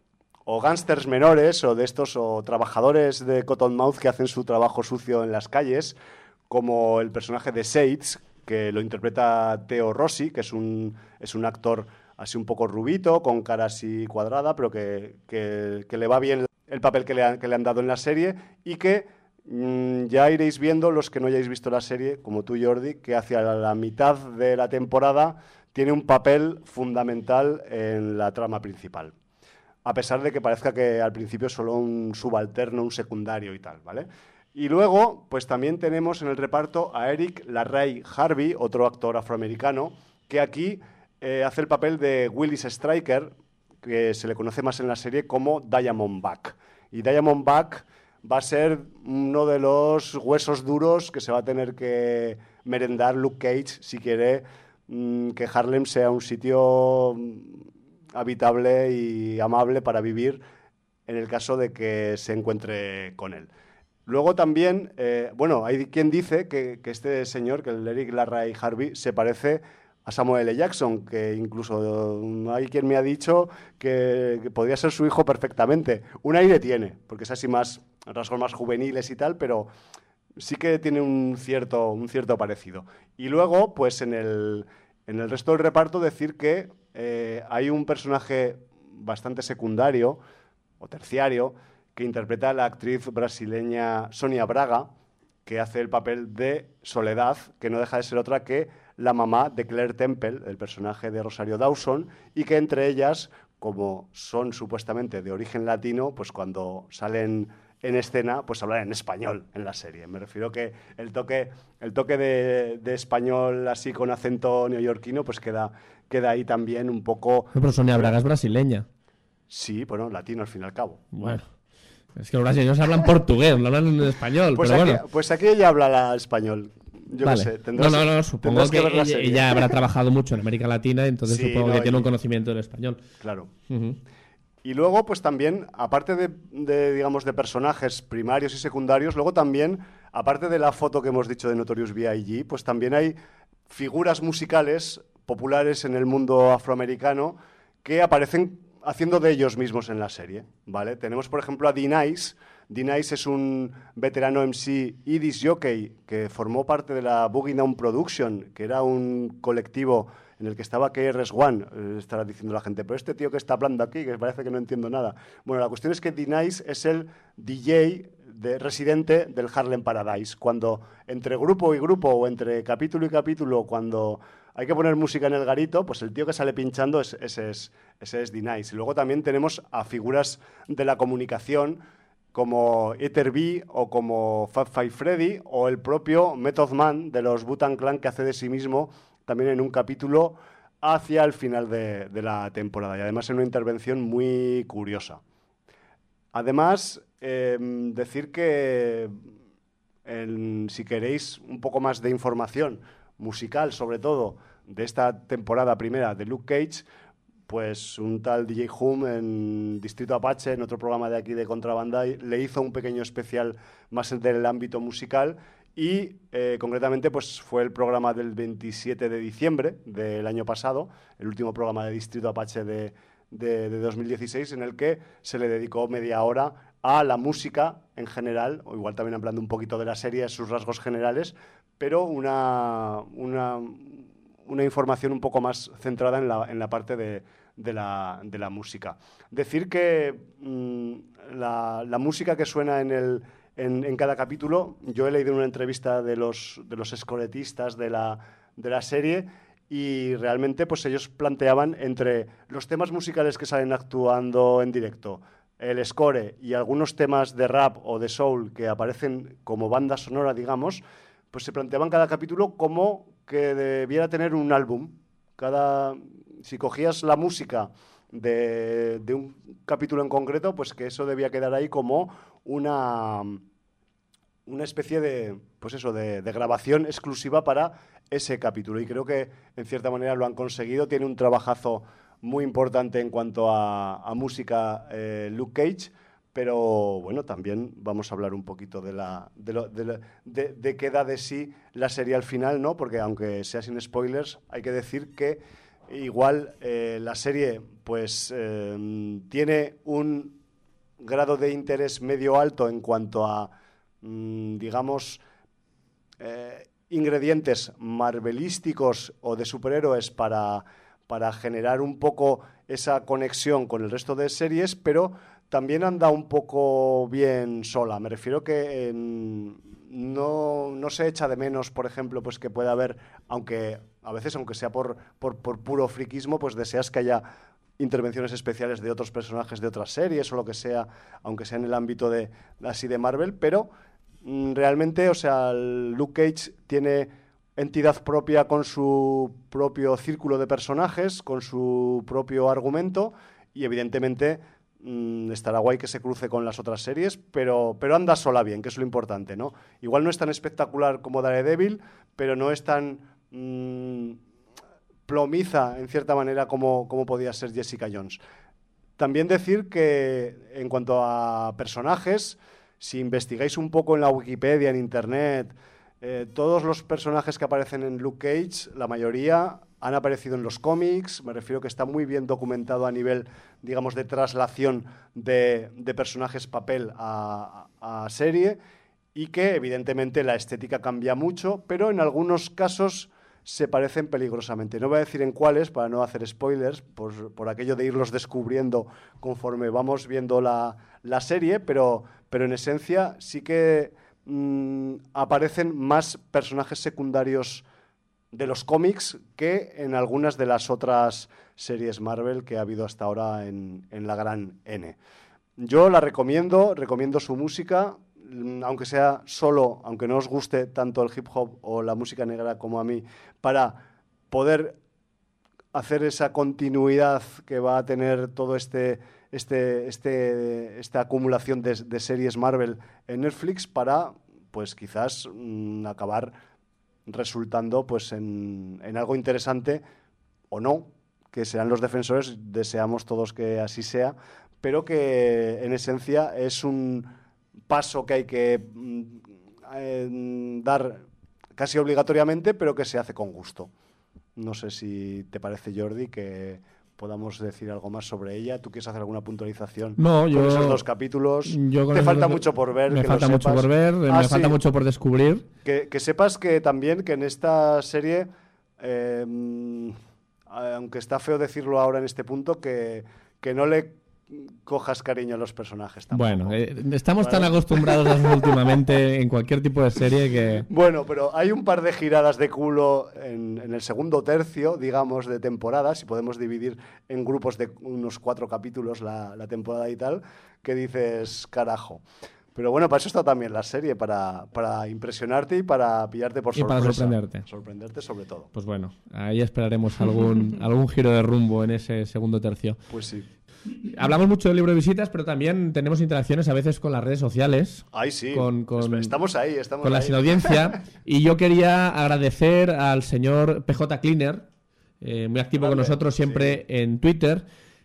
o gángsters menores, o de estos, o trabajadores de Cottonmouth que hacen su trabajo sucio en las calles, como el personaje de Shades, que lo interpreta Theo Rossi, que es un, es un actor así un poco rubito, con cara así cuadrada, pero que, que, que le va bien el papel que le, han, que le han dado en la serie y que mmm, ya iréis viendo, los que no hayáis visto la serie, como tú, Jordi, que hacia la mitad de la temporada tiene un papel fundamental en la trama principal. A pesar de que parezca que al principio es solo un subalterno, un secundario y tal, ¿vale? Y luego, pues también tenemos en el reparto a Eric LaRae Harvey, otro actor afroamericano, que aquí eh, hace el papel de Willis Stryker, que se le conoce más en la serie como Diamondback. Y Diamondback va a ser uno de los huesos duros que se va a tener que merendar Luke Cage si quiere mmm, que Harlem sea un sitio habitable y amable para vivir en el caso de que se encuentre con él. Luego también, eh, bueno, hay quien dice que, que este señor, que el Eric LaRae Harvey, se parece a Samuel L. Jackson, que incluso hay quien me ha dicho que, que podría ser su hijo perfectamente. Un aire tiene, porque es así más, rasgos más juveniles y tal, pero sí que tiene un cierto, un cierto parecido. Y luego, pues en el, en el resto del reparto decir que eh, hay un personaje bastante secundario o terciario que interpreta a la actriz brasileña Sonia Braga, que hace el papel de Soledad, que no deja de ser otra que la mamá de Claire Temple, el personaje de Rosario Dawson, y que entre ellas, como son supuestamente de origen latino, pues cuando salen en escena, pues hablan en español en la serie. Me refiero que el toque, el toque de, de español así con acento neoyorquino, pues queda, queda ahí también un poco... Pero Sonia Braga es brasileña. Sí, bueno, latino al fin y al cabo. Bueno, es que los brasileños hablan portugués, no hablan en español, pues pero aquí, bueno. Pues aquí ella habla la español. Yo vale. qué sé, tendrás, no, no, no, supongo que, que ella, ella habrá trabajado mucho en América Latina, entonces sí, supongo no, que tiene y... un conocimiento del español. Claro. Uh-huh. Y luego, pues también, aparte de, de, digamos, de personajes primarios y secundarios, luego también, aparte de la foto que hemos dicho de Notorious B I G, pues también hay figuras musicales populares en el mundo afroamericano que aparecen haciendo de ellos mismos en la serie, ¿vale? Tenemos, por ejemplo, a D-Nice. D-Nice es un veterano M C y disc jockey que formó parte de la Boogie Down Production, que era un colectivo en el que estaba K R S One. Eh, estará diciendo la gente, pero este tío que está hablando aquí, que parece que no entiendo nada. Bueno, la cuestión es que D-Nice es el D J de, residente del Harlem Paradise. Cuando entre grupo y grupo o entre capítulo y capítulo, cuando hay que poner música en el garito, pues el tío que sale pinchando es, ese es, ese es D-Nice. Y luego también tenemos a figuras de la comunicación como Ether B o como Fab Five Freddy o el propio Method Man de los Wu-Tang Clan, que hace de sí mismo también en un capítulo hacia el final de, de la temporada, y además en una intervención muy curiosa. Además, eh, decir que en, si queréis un poco más de información musical, sobre todo de esta temporada primera de Luke Cage, pues un tal D J Hum en Distrito Apache, en otro programa de aquí de Contrabanda, le hizo un pequeño especial más del ámbito musical y eh, concretamente pues fue el programa del veintisiete de diciembre del año pasado, el último programa de Distrito Apache de, de, de dos mil dieciséis, en el que se le dedicó media hora a la música en general, o igual también hablando un poquito de la serie, sus rasgos generales, pero una... una una información un poco más centrada en la, en la parte de, de, la, de la música. Decir que mmm, la, la música que suena en, el, en, en cada capítulo, yo he leído una entrevista de los, de los escoretistas de la, de la serie y realmente pues ellos planteaban entre los temas musicales que salen actuando en directo, el score y algunos temas de rap o de soul que aparecen como banda sonora, digamos, pues se planteaban cada capítulo como que debiera tener un álbum. Cada, si cogías la música de, de un capítulo en concreto, pues que eso debía quedar ahí como una, una especie de, pues eso, de, de grabación exclusiva para ese capítulo. Y creo que, en cierta manera, lo han conseguido. Tiene un trabajazo muy importante en cuanto a, a música eh, Luke Cage. Pero bueno, también vamos a hablar un poquito de, la, de, lo, de, la, de, de qué da de sí la serie al final, ¿no? Porque aunque sea sin spoilers, hay que decir que igual eh, la serie pues eh, tiene un grado de interés medio alto en cuanto a, mmm, digamos, eh, ingredientes marvelísticos o de superhéroes para, para generar un poco esa conexión con el resto de series, pero también anda un poco bien sola. Me refiero que en, no, no se echa de menos, por ejemplo, pues que pueda haber, aunque a veces, aunque sea por, por, por puro friquismo, pues deseas que haya intervenciones especiales de otros personajes de otras series o lo que sea, aunque sea en el ámbito de así de Marvel, pero mmm, realmente, o sea, Luke Cage tiene entidad propia con su propio círculo de personajes, con su propio argumento y evidentemente mmm, estará guay que se cruce con las otras series, pero, pero anda sola bien, que es lo importante, ¿no? Igual no es tan espectacular como Daredevil, pero no es tan mmm, plomiza, en cierta manera, como, como podía ser Jessica Jones. También decir que, en cuanto a personajes, si investigáis un poco en la Wikipedia, en Internet, eh, todos los personajes que aparecen en Luke Cage, la mayoría han aparecido en los cómics. Me refiero que está muy bien documentado a nivel, digamos, de traslación de, de personajes papel a, a serie, y que, evidentemente, la estética cambia mucho, pero en algunos casos se parecen peligrosamente. No voy a decir en cuáles, para no hacer spoilers, por, por aquello de irlos descubriendo conforme vamos viendo la, la serie, pero, pero en esencia sí que mmm, aparecen más personajes secundarios de los cómics que en algunas de las otras series Marvel que ha habido hasta ahora en, en la gran N. Yo la recomiendo, recomiendo su música, aunque sea solo, aunque no os guste tanto el hip hop o la música negra como a mí, para poder hacer esa continuidad que va a tener todo este, este, este esta acumulación de, de series Marvel en Netflix, para pues quizás mmm, acabar resultando pues en, en algo interesante, o no, que sean los defensores, deseamos todos que así sea, pero que en esencia es un paso que hay que eh, dar casi obligatoriamente, pero que se hace con gusto. No sé si te parece, Jordi, que podamos decir algo más sobre ella. ¿Tú quieres hacer alguna puntualización no, con yo, esos dos capítulos? Yo te falta dos, mucho por ver. Me que falta lo mucho sepas. por ver, ah, me sí. falta mucho por descubrir. Que, que sepas que también que en esta serie, eh, aunque está feo decirlo ahora en este punto, que, que no le cojas cariño a los personajes tampoco. Bueno, eh, estamos ¿Vale? tan acostumbrados últimamente en cualquier tipo de serie que... Bueno, pero hay un par de giradas de culo en, en el segundo tercio, digamos, de temporada, si podemos dividir en grupos de unos cuatro capítulos la, la temporada y tal, que dices, carajo. Pero bueno, para eso está también la serie, para, para impresionarte y para pillarte por sorpresa. Y para sorprenderte. Sorprenderte sobre todo. Pues bueno, ahí esperaremos algún, algún giro de rumbo en ese segundo tercio. Pues sí. Hablamos mucho del libro de visitas, pero también tenemos interacciones a veces con las redes sociales. Ay, sí. Con, con, estamos ahí, estamos con ahí. la sinaudiencia. Y yo quería agradecer al señor P J Cleaner, eh, muy activo vale, con nosotros siempre sí. en Twitter,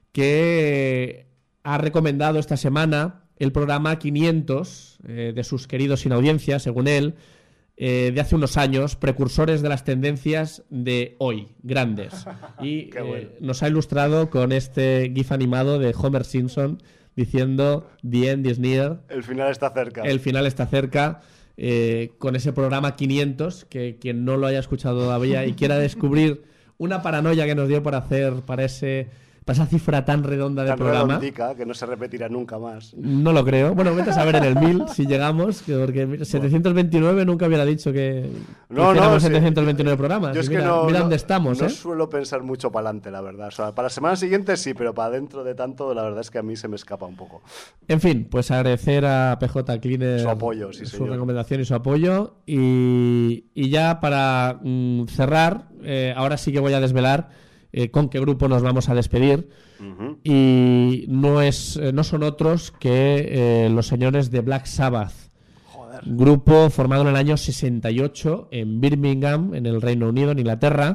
que ha recomendado esta semana el programa quinientos eh, de sus queridos sinaudiencia, según él, eh, de hace unos años, precursores de las tendencias de hoy, grandes. Y bueno. eh, nos ha ilustrado con este gif animado de Homer Simpson diciendo "The end is near". El final está cerca. El final está cerca, eh, con ese programa quinientos, que quien no lo haya escuchado todavía y quiera descubrir una paranoia que nos dio por hacer para ese... para esa cifra tan redonda de tan programa. redondica, que no se repetirá nunca más. No lo creo. Bueno, vete a saber en el mil si llegamos, porque mira, setecientos veintinueve nunca hubiera dicho que, no, que no, setecientos veintinueve sí. programas. Yo es mira, que no, mira no, dónde estamos. No ¿eh? suelo pensar mucho para adelante, la verdad. O sea, para la semana siguiente sí, pero para dentro de tanto, la verdad es que a mí se me escapa un poco. En fin, pues agradecer a P J Cleaner su apoyo, sí, su señor. recomendación y su apoyo. Y, y ya para mm, cerrar, eh, ahora sí que voy a desvelar eh, con qué grupo nos vamos a despedir. Uh-huh. Y no es eh, no son otros que eh, los señores de Black Sabbath. Joder. Grupo formado en el año sesenta y ocho en Birmingham, en el Reino Unido, en Inglaterra,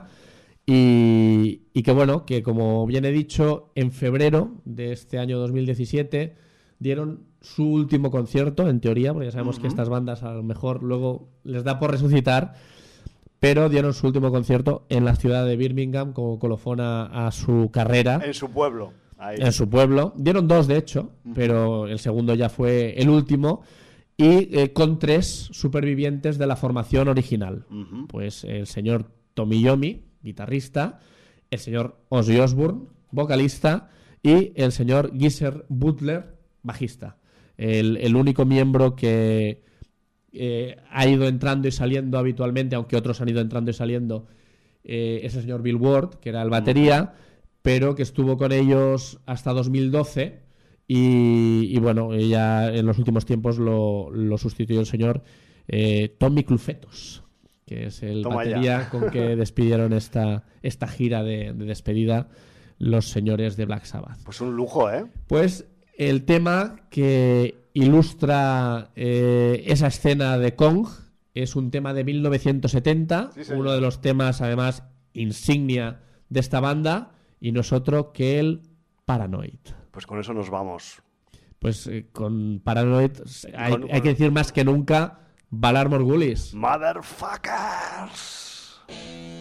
y, y que bueno, que como bien he dicho, en febrero de este año dos mil diecisiete dieron su último concierto, en teoría, porque ya sabemos uh-huh. que estas bandas a lo mejor luego les da por resucitar, pero dieron su último concierto en la ciudad de Birmingham como colofón a, a su carrera. En su pueblo. Ahí. En su pueblo. Dieron dos, de hecho, uh-huh. pero el segundo ya fue el último. Y eh, con tres supervivientes de la formación original. Uh-huh. Pues el señor Tommy Iommi, guitarrista, el señor Ozzy Osbourne, vocalista, y el señor Geezer Butler, bajista. El, el único miembro que eh, ha ido entrando y saliendo habitualmente, aunque otros han ido entrando y saliendo, eh, es el señor Bill Ward, que era el batería, pero que estuvo con ellos hasta dos mil doce y, y bueno, ya en los últimos tiempos lo, lo sustituyó el señor eh, Tommy Clufetos, que es el Toma batería ya. con que despidieron esta, esta gira de, de despedida los señores de Black Sabbath. Pues un lujo, ¿eh? Pues el tema que ilustra eh, esa escena de Kong es un tema de mil novecientos setenta, Sí, señor. uno de los temas además insignia de esta banda, y no es otro que el Paranoid. Pues con eso nos vamos. Pues eh, con Paranoid hay, Con- hay que decir más que nunca Valar Morgulis. Motherfuckers.